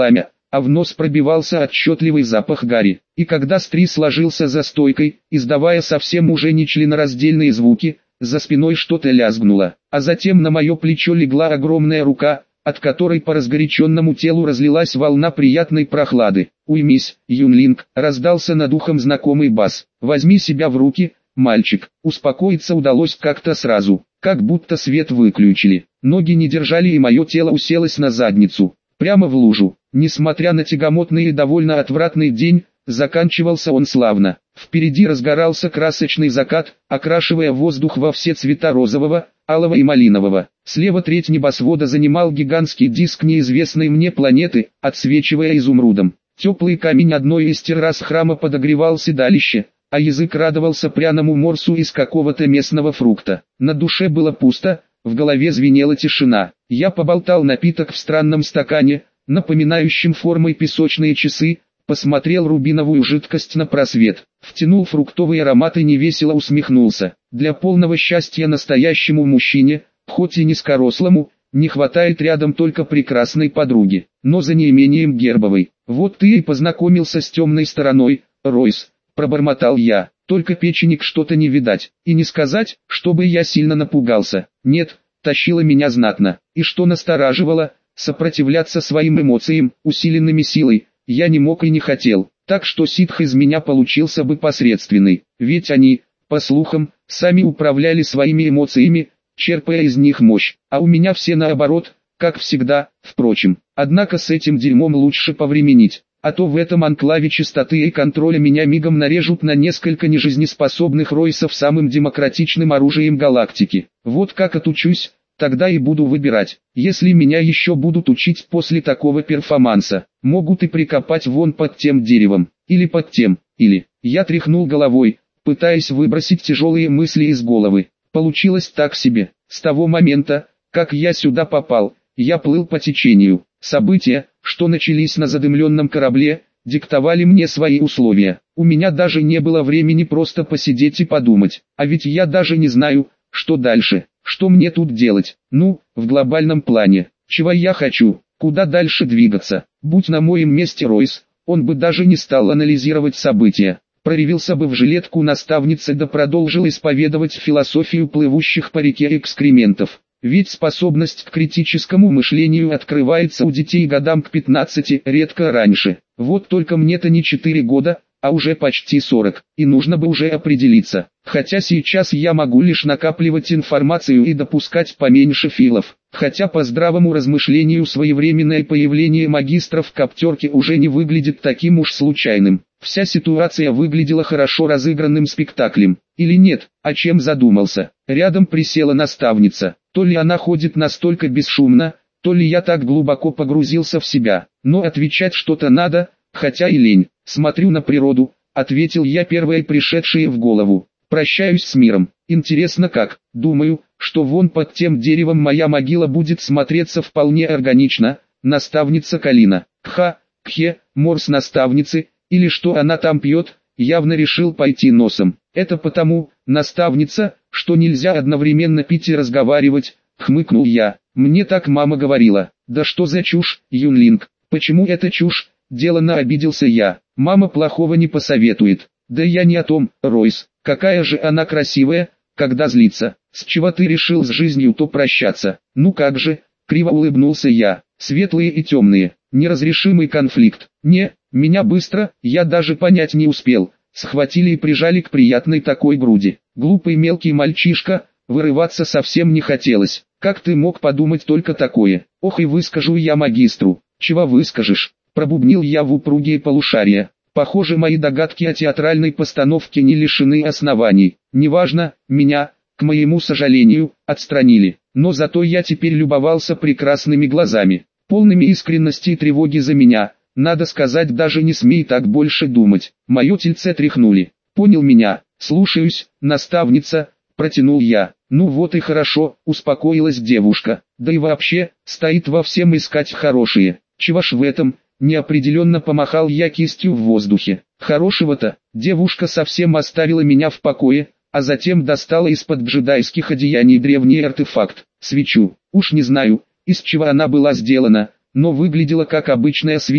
а в нос пробивался отчетливый запах гари. И когда Стрис ложился за стойкой, издавая совсем уже нечленораздельные звуки, за спиной что-то лязгнуло, а затем на мое плечо легла огромная рука, от которой по разгоряченному телу разлилась волна приятной прохлады. «Уймись, Юнлинг», — раздался над ухом знакомый бас. «Возьми себя в руки, мальчик». Успокоиться удалось как-то сразу, как будто свет выключили. Ноги не держали и мое тело уселось на задницу, прямо в лужу. Несмотря на тягомотный и довольно отвратный день, заканчивался он славно. Впереди разгорался красочный закат, окрашивая воздух во все цвета розового, алого и малинового. Слева треть небосвода занимал гигантский диск неизвестной мне планеты, отсвечивая изумрудом. Теплый камень одной из террас храма подогревал седалище, а язык радовался пряному морсу из какого-то местного фрукта. На душе было пусто, в голове звенела тишина. Я поболтал напиток в странном стакане, напоминающем формой песочные часы, посмотрел рубиновую жидкость на просвет, втянул фруктовый аромат и невесело усмехнулся. Для полного счастья настоящему мужчине, хоть и низкорослому, не хватает рядом только прекрасной подруги, но за неимением гербовой. «Вот ты и познакомился с темной стороной, Ройс», — пробормотал я. «Только печенек что-то не видать, и не сказать, чтобы я сильно напугался. Нет, тащило меня знатно, и что настораживало, сопротивляться своим эмоциям, усиленными силой, я не мог и не хотел, так что ситх из меня получился бы посредственный, ведь они, по слухам, сами управляли своими эмоциями, черпая из них мощь, а у меня все наоборот, как всегда, впрочем. Однако с этим дерьмом лучше повременить, а то в этом анклаве чистоты и контроля меня мигом нарежут на несколько нежизнеспособных ройсов самым демократичным оружием галактики. Вот как отучусь, тогда и буду выбирать. Если меня еще будут учить после такого перформанса, могут и прикопать вон под тем деревом, или под тем, или... Я тряхнул головой, пытаясь выбросить тяжелые мысли из головы. Получилось так себе. С того момента, как я сюда попал, я плыл по течению. События, что начались на задымленном корабле, диктовали мне свои условия. У меня даже не было времени просто посидеть и подумать. А ведь я даже не знаю, что дальше. Что мне тут делать? Ну, в глобальном плане. Чего я хочу? Куда дальше двигаться? Будь на моем месте Ройс, он бы даже не стал анализировать события. Проревился бы в жилетку наставницы да продолжил исповедовать философию плывущих по реке экскрементов. Ведь способность к критическому мышлению открывается у детей годам к 15, редко раньше. Вот только мне-то не 4 года, а уже почти 40, и нужно бы уже определиться. Хотя сейчас я могу лишь накапливать информацию и допускать поменьше филов. Хотя по здравому размышлению своевременное появление магистра в коптерке уже не выглядит таким уж случайным. Вся ситуация выглядела хорошо разыгранным спектаклем. Или нет, о чем задумался. Рядом присела наставница. То ли она ходит настолько бесшумно, то ли я так глубоко погрузился в себя. Но отвечать что-то надо, хотя и лень. «Смотрю на природу», — ответил я первое пришедшее в голову. «Прощаюсь с миром. Интересно как? Думаю, что вон под тем деревом моя могила будет смотреться вполне органично. Наставница Калина. Кхе, морс наставницы, или что она там пьет, явно решил пойти носом. Это потому, наставница, что нельзя одновременно пить и разговаривать», — хмыкнул я. «Мне так мама говорила». «Да что за чушь, Юнлинг? Почему это чушь?» Деланно обиделся я. «Мама плохого не посоветует». «Да я не о том, Ройс. Какая же она красивая, когда злится. С чего ты решил с жизнью-то прощаться?» «Ну как же», — криво улыбнулся я. «Светлые и темные. Неразрешимый конфликт. Меня быстро, я даже понять не успел. Схватили и прижали к приятной такой груди. Глупый мелкий мальчишка, вырываться совсем не хотелось. Как ты мог подумать только такое? Ох и выскажу я магистру». «Чего выскажешь?» Пробубнил я в упругие полушария. Похоже, мои догадки о театральной постановке не лишены оснований. Неважно, меня, к моему сожалению, отстранили. Но зато я теперь любовался прекрасными глазами, полными искренности и тревоги за меня. Надо сказать, даже не смей так больше думать. Мое тельце тряхнули. «Понял меня. Слушаюсь, наставница», — протянул я. «Ну вот и хорошо», — успокоилась девушка. «Да и вообще, стоит во всем искать хорошие. Чего ж в этом?» Неопределенно помахал я кистью в воздухе. «Хорошего-то?» Девушка совсем оставила меня в покое, а затем достала из-под джедайских одеяний древний артефакт, свечу. Уж не знаю, из чего она была сделана, но выглядела как обычная свеча.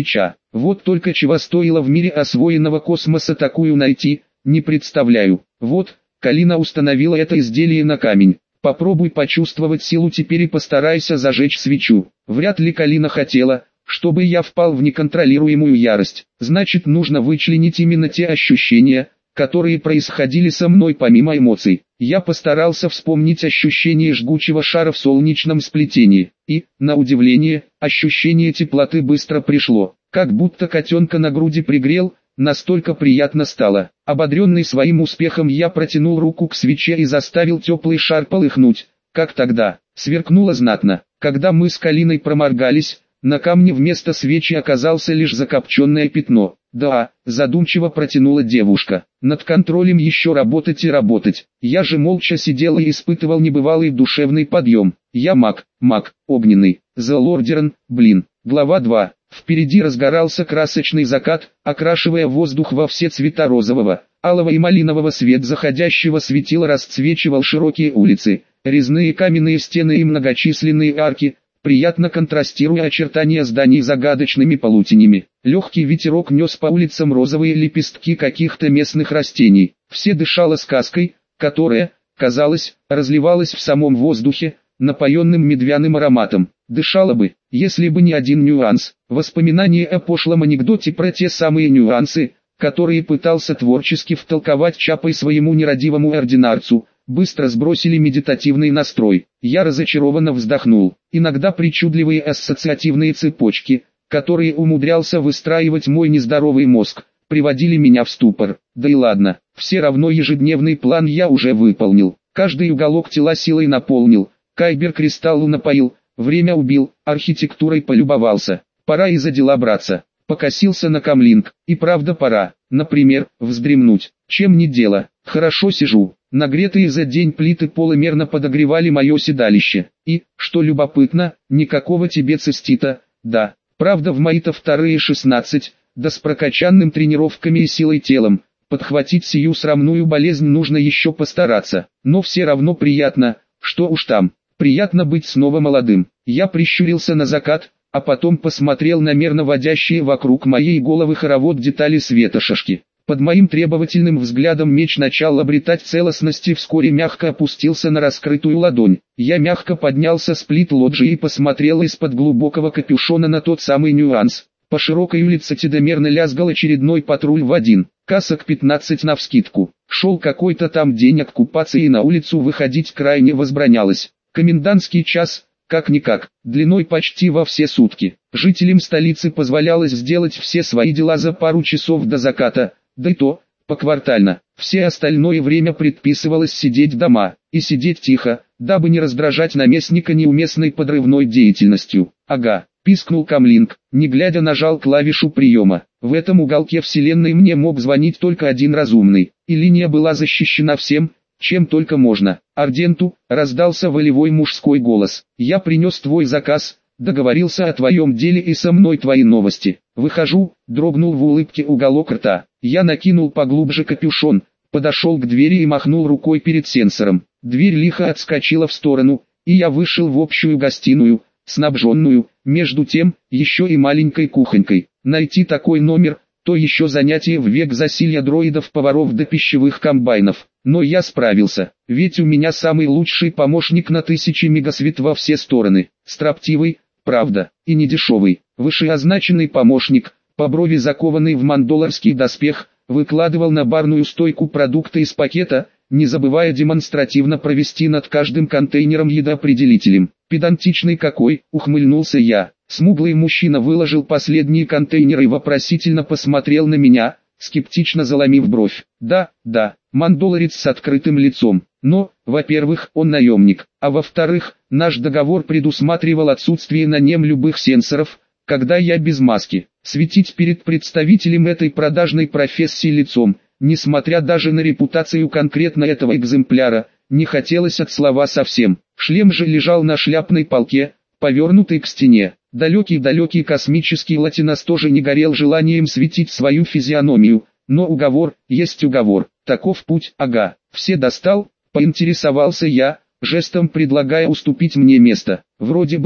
Вот только чего стоило в мире освоенного космоса такую найти, не представляю. Вот, Калина установила это изделие на камень. Попробуй почувствовать силу теперь и постарайся зажечь свечу. Вряд ли Калина хотела, чтобы я впал в неконтролируемую ярость. Значит, нужно вычленить именно те ощущения, которые происходили со мной помимо эмоций. Я постарался вспомнить ощущение жгучего шара в солнечном сплетении. И, на удивление, ощущение теплоты быстро пришло. Как будто котенка на груди пригрел, настолько приятно стало. Ободренный своим успехом я протянул руку к свече и заставил теплый шар полыхнуть. Как тогда, сверкнуло знатно. Когда мы с Калиной проморгались, на камне вместо свечи оказался лишь закопченное пятно. «Да», задумчиво протянула девушка, «над контролем еще работать и работать». Я же молча сидел и испытывал небывалый душевный подъем. Я маг, огненный, Зелордерн, блин. Глава 2. Впереди разгорался красочный закат, окрашивая воздух во все цвета розового, алого и малинового. Свет заходящего светила расцвечивал широкие улицы, резные каменные стены и многочисленные арки, приятно контрастируя очертания зданий загадочными полутенями. Легкий ветерок нес по улицам розовые лепестки каких-то местных растений. Все дышало сказкой, которая, казалось, разливалась в самом воздухе, напоенным медвяным ароматом. Дышало бы, если бы не один нюанс. Воспоминание о пошлом анекдоте про те самые нюансы, которые пытался творчески втолковать Чапай своему нерадивому ординарцу, быстро сбросили медитативный настрой. Я разочарованно вздохнул. Иногда причудливые ассоциативные цепочки, которые умудрялся выстраивать мой нездоровый мозг, приводили меня в ступор. Да и ладно, все равно ежедневный план я уже выполнил. Каждый уголок тела силой наполнил, Кайбер кристаллу напоил, время убил, архитектурой полюбовался. Пора и за дела браться. Покосился на камлинг, и правда пора, например, вздремнуть. Чем не дело, хорошо сижу. Нагретые за день плиты пола мерно подогревали мое седалище. И, что любопытно, никакого тебе цистита, да. Правда в мои-то вторые 16, да с прокачанным тренировками и силой телом. Подхватить сию срамную болезнь нужно еще постараться. Но все равно приятно, что уж там. Приятно быть снова молодым. Я прищурился на закат, а потом посмотрел на мерно водящие вокруг моей головы хоровод детали светошашки. Под моим требовательным взглядом меч начал обретать целостность и вскоре мягко опустился на раскрытую ладонь. Я мягко поднялся с плит лоджии и посмотрел из-под глубокого капюшона на тот самый нюанс. По широкой улице тедомерно лязгал очередной патруль в один. Касок 15 навскидку. Шел какой-то там день оккупации и на улицу выходить крайне возбранялось. Комендантский час, как-никак, длиной почти во все сутки. Жителям столицы позволялось сделать все свои дела за пару часов до заката, да и то, поквартально. Все остальное время предписывалось сидеть дома, и сидеть тихо, дабы не раздражать наместника неуместной подрывной деятельностью. Ага, пискнул камлинг, не глядя нажал клавишу приема. В этом уголке вселенной мне мог звонить только один разумный, и линия была защищена всем, чем только можно. Арденту, раздался волевой мужской голос. Я принес твой заказ, договорился о твоем деле и со мной твои новости. Выхожу, дрогнул в улыбке уголок рта. Я накинул поглубже капюшон, подошел к двери и махнул рукой перед сенсором. Дверь лихо отскочила в сторону, и я вышел в общую гостиную, снабженную, между тем, еще и маленькой кухонькой. Найти такой номер, то еще занятие в век засилья дроидов-поваров до пищевых комбайнов. Но я справился, ведь у меня самый лучший помощник на 1000 мегасвит во все стороны. Строптивый, правда, и недешевый. Вышеозначенный помощник, по брови закованный в мандоларский доспех, выкладывал на барную стойку продукты из пакета, не забывая демонстративно провести над каждым контейнером едоопределителем. Педантичный какой, ухмыльнулся я. Смуглый мужчина выложил последние контейнеры и вопросительно посмотрел на меня, скептично заломив бровь. Да, мандоларец с открытым лицом. Но, во-первых, он наемник, а во-вторых, наш договор предусматривал отсутствие на нем любых сенсоров, когда я без маски. Светить перед представителем этой продажной профессии лицом, несмотря даже на репутацию конкретно этого экземпляра, не хотелось от слова совсем. Шлем же лежал на шляпной полке, повернутый к стене. Далекий космический латинос тоже не горел желанием светить свою физиономию, но уговор, есть уговор, таков путь. Ага, все достал, поинтересовался я, жестом предлагая уступить мне место. Вроде бы,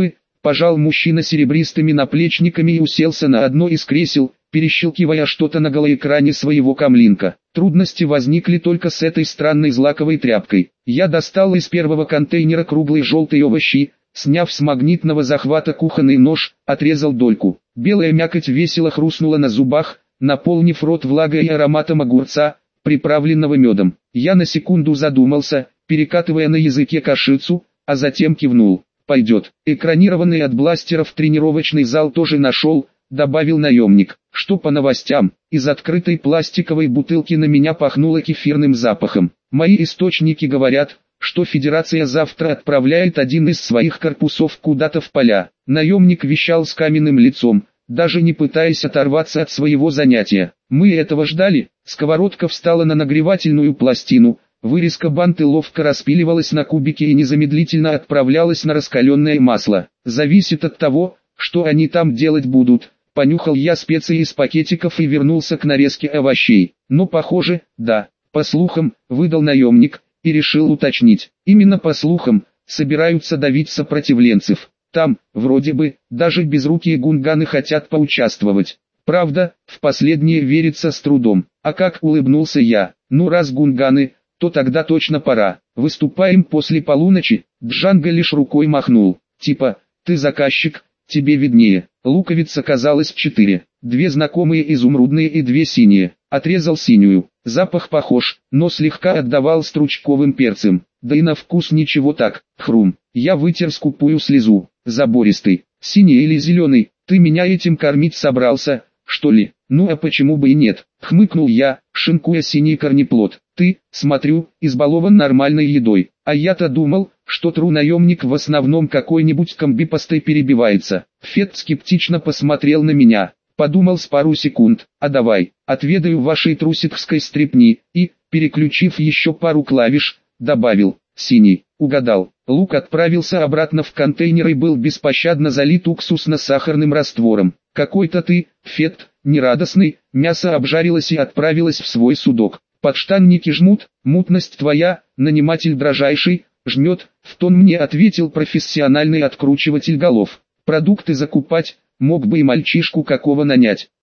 пожал мужчина серебристыми наплечниками и уселся на одно из кресел, перещелкивая что-то на голоэкране своего камлинка. Трудности возникли только с этой странной злаковой тряпкой. Я достал из первого контейнера круглые желтые овощи, сняв с магнитного захвата кухонный нож, отрезал дольку. Белая мякоть весело хрустнула на зубах, наполнив рот влагой и ароматом огурца, приправленного медом. Я на секунду задумался, перекатывая на языке кашицу, а затем кивнул. «Пойдет». Экранированный от бластеров тренировочный зал тоже нашел, добавил наемник. Что по новостям? Из открытой пластиковой бутылки на меня пахнуло кефирным запахом. Мои источники говорят, что Федерация завтра отправляет один из своих корпусов куда-то в поля. Наемник вещал с каменным лицом, даже не пытаясь оторваться от своего занятия. Мы этого ждали. Сковородка встала на нагревательную пластину, вырезка банты ловко распиливалась на кубики и незамедлительно отправлялась на раскаленное масло. Зависит от того, что они там делать будут. Понюхал я специи из пакетиков и вернулся к нарезке овощей. Но похоже, да, по слухам, выдал наемник, и решил уточнить. Именно по слухам, собираются давить сопротивленцев. Там, вроде бы, даже безрукие гунганы хотят поучаствовать. Правда, в последнее верится с трудом. А как, улыбнулся я, ну раз гунганы, то тогда точно пора. Выступаем после полуночи. Джанго лишь рукой махнул. Типа, ты заказчик, тебе виднее. Луковиц оказалось 4. 2 знакомые изумрудные и 2 синие. Отрезал синюю. Запах похож, но слегка отдавал стручковым перцем. Да и на вкус ничего так. Хрум. Я вытер скупую слезу. Забористый. Синий или зеленый? Ты меня этим кормить собрался, что ли? Ну а почему бы и нет? Хмыкнул я, шинкуя синий корнеплод. Ты, смотрю, избалован нормальной едой. А я-то думал, что тру-наемник в основном какой-нибудь комбипостой перебивается. Фет скептично посмотрел на меня. Подумал с пару секунд. А давай, отведаю вашей трусикской стрипни. И, переключив еще пару клавиш, добавил. Синий. Угадал. Лук отправился обратно в контейнер и был беспощадно залит уксусно-сахарным раствором. Какой-то ты, Фет, нерадостный. Мясо обжарилось и отправилось в свой судок. Подштанники жмут, мутность твоя, наниматель дрожайший, жмет, в тон мне ответил профессиональный откручиватель голов. Продукты закупать, мог бы и мальчишку какого нанять.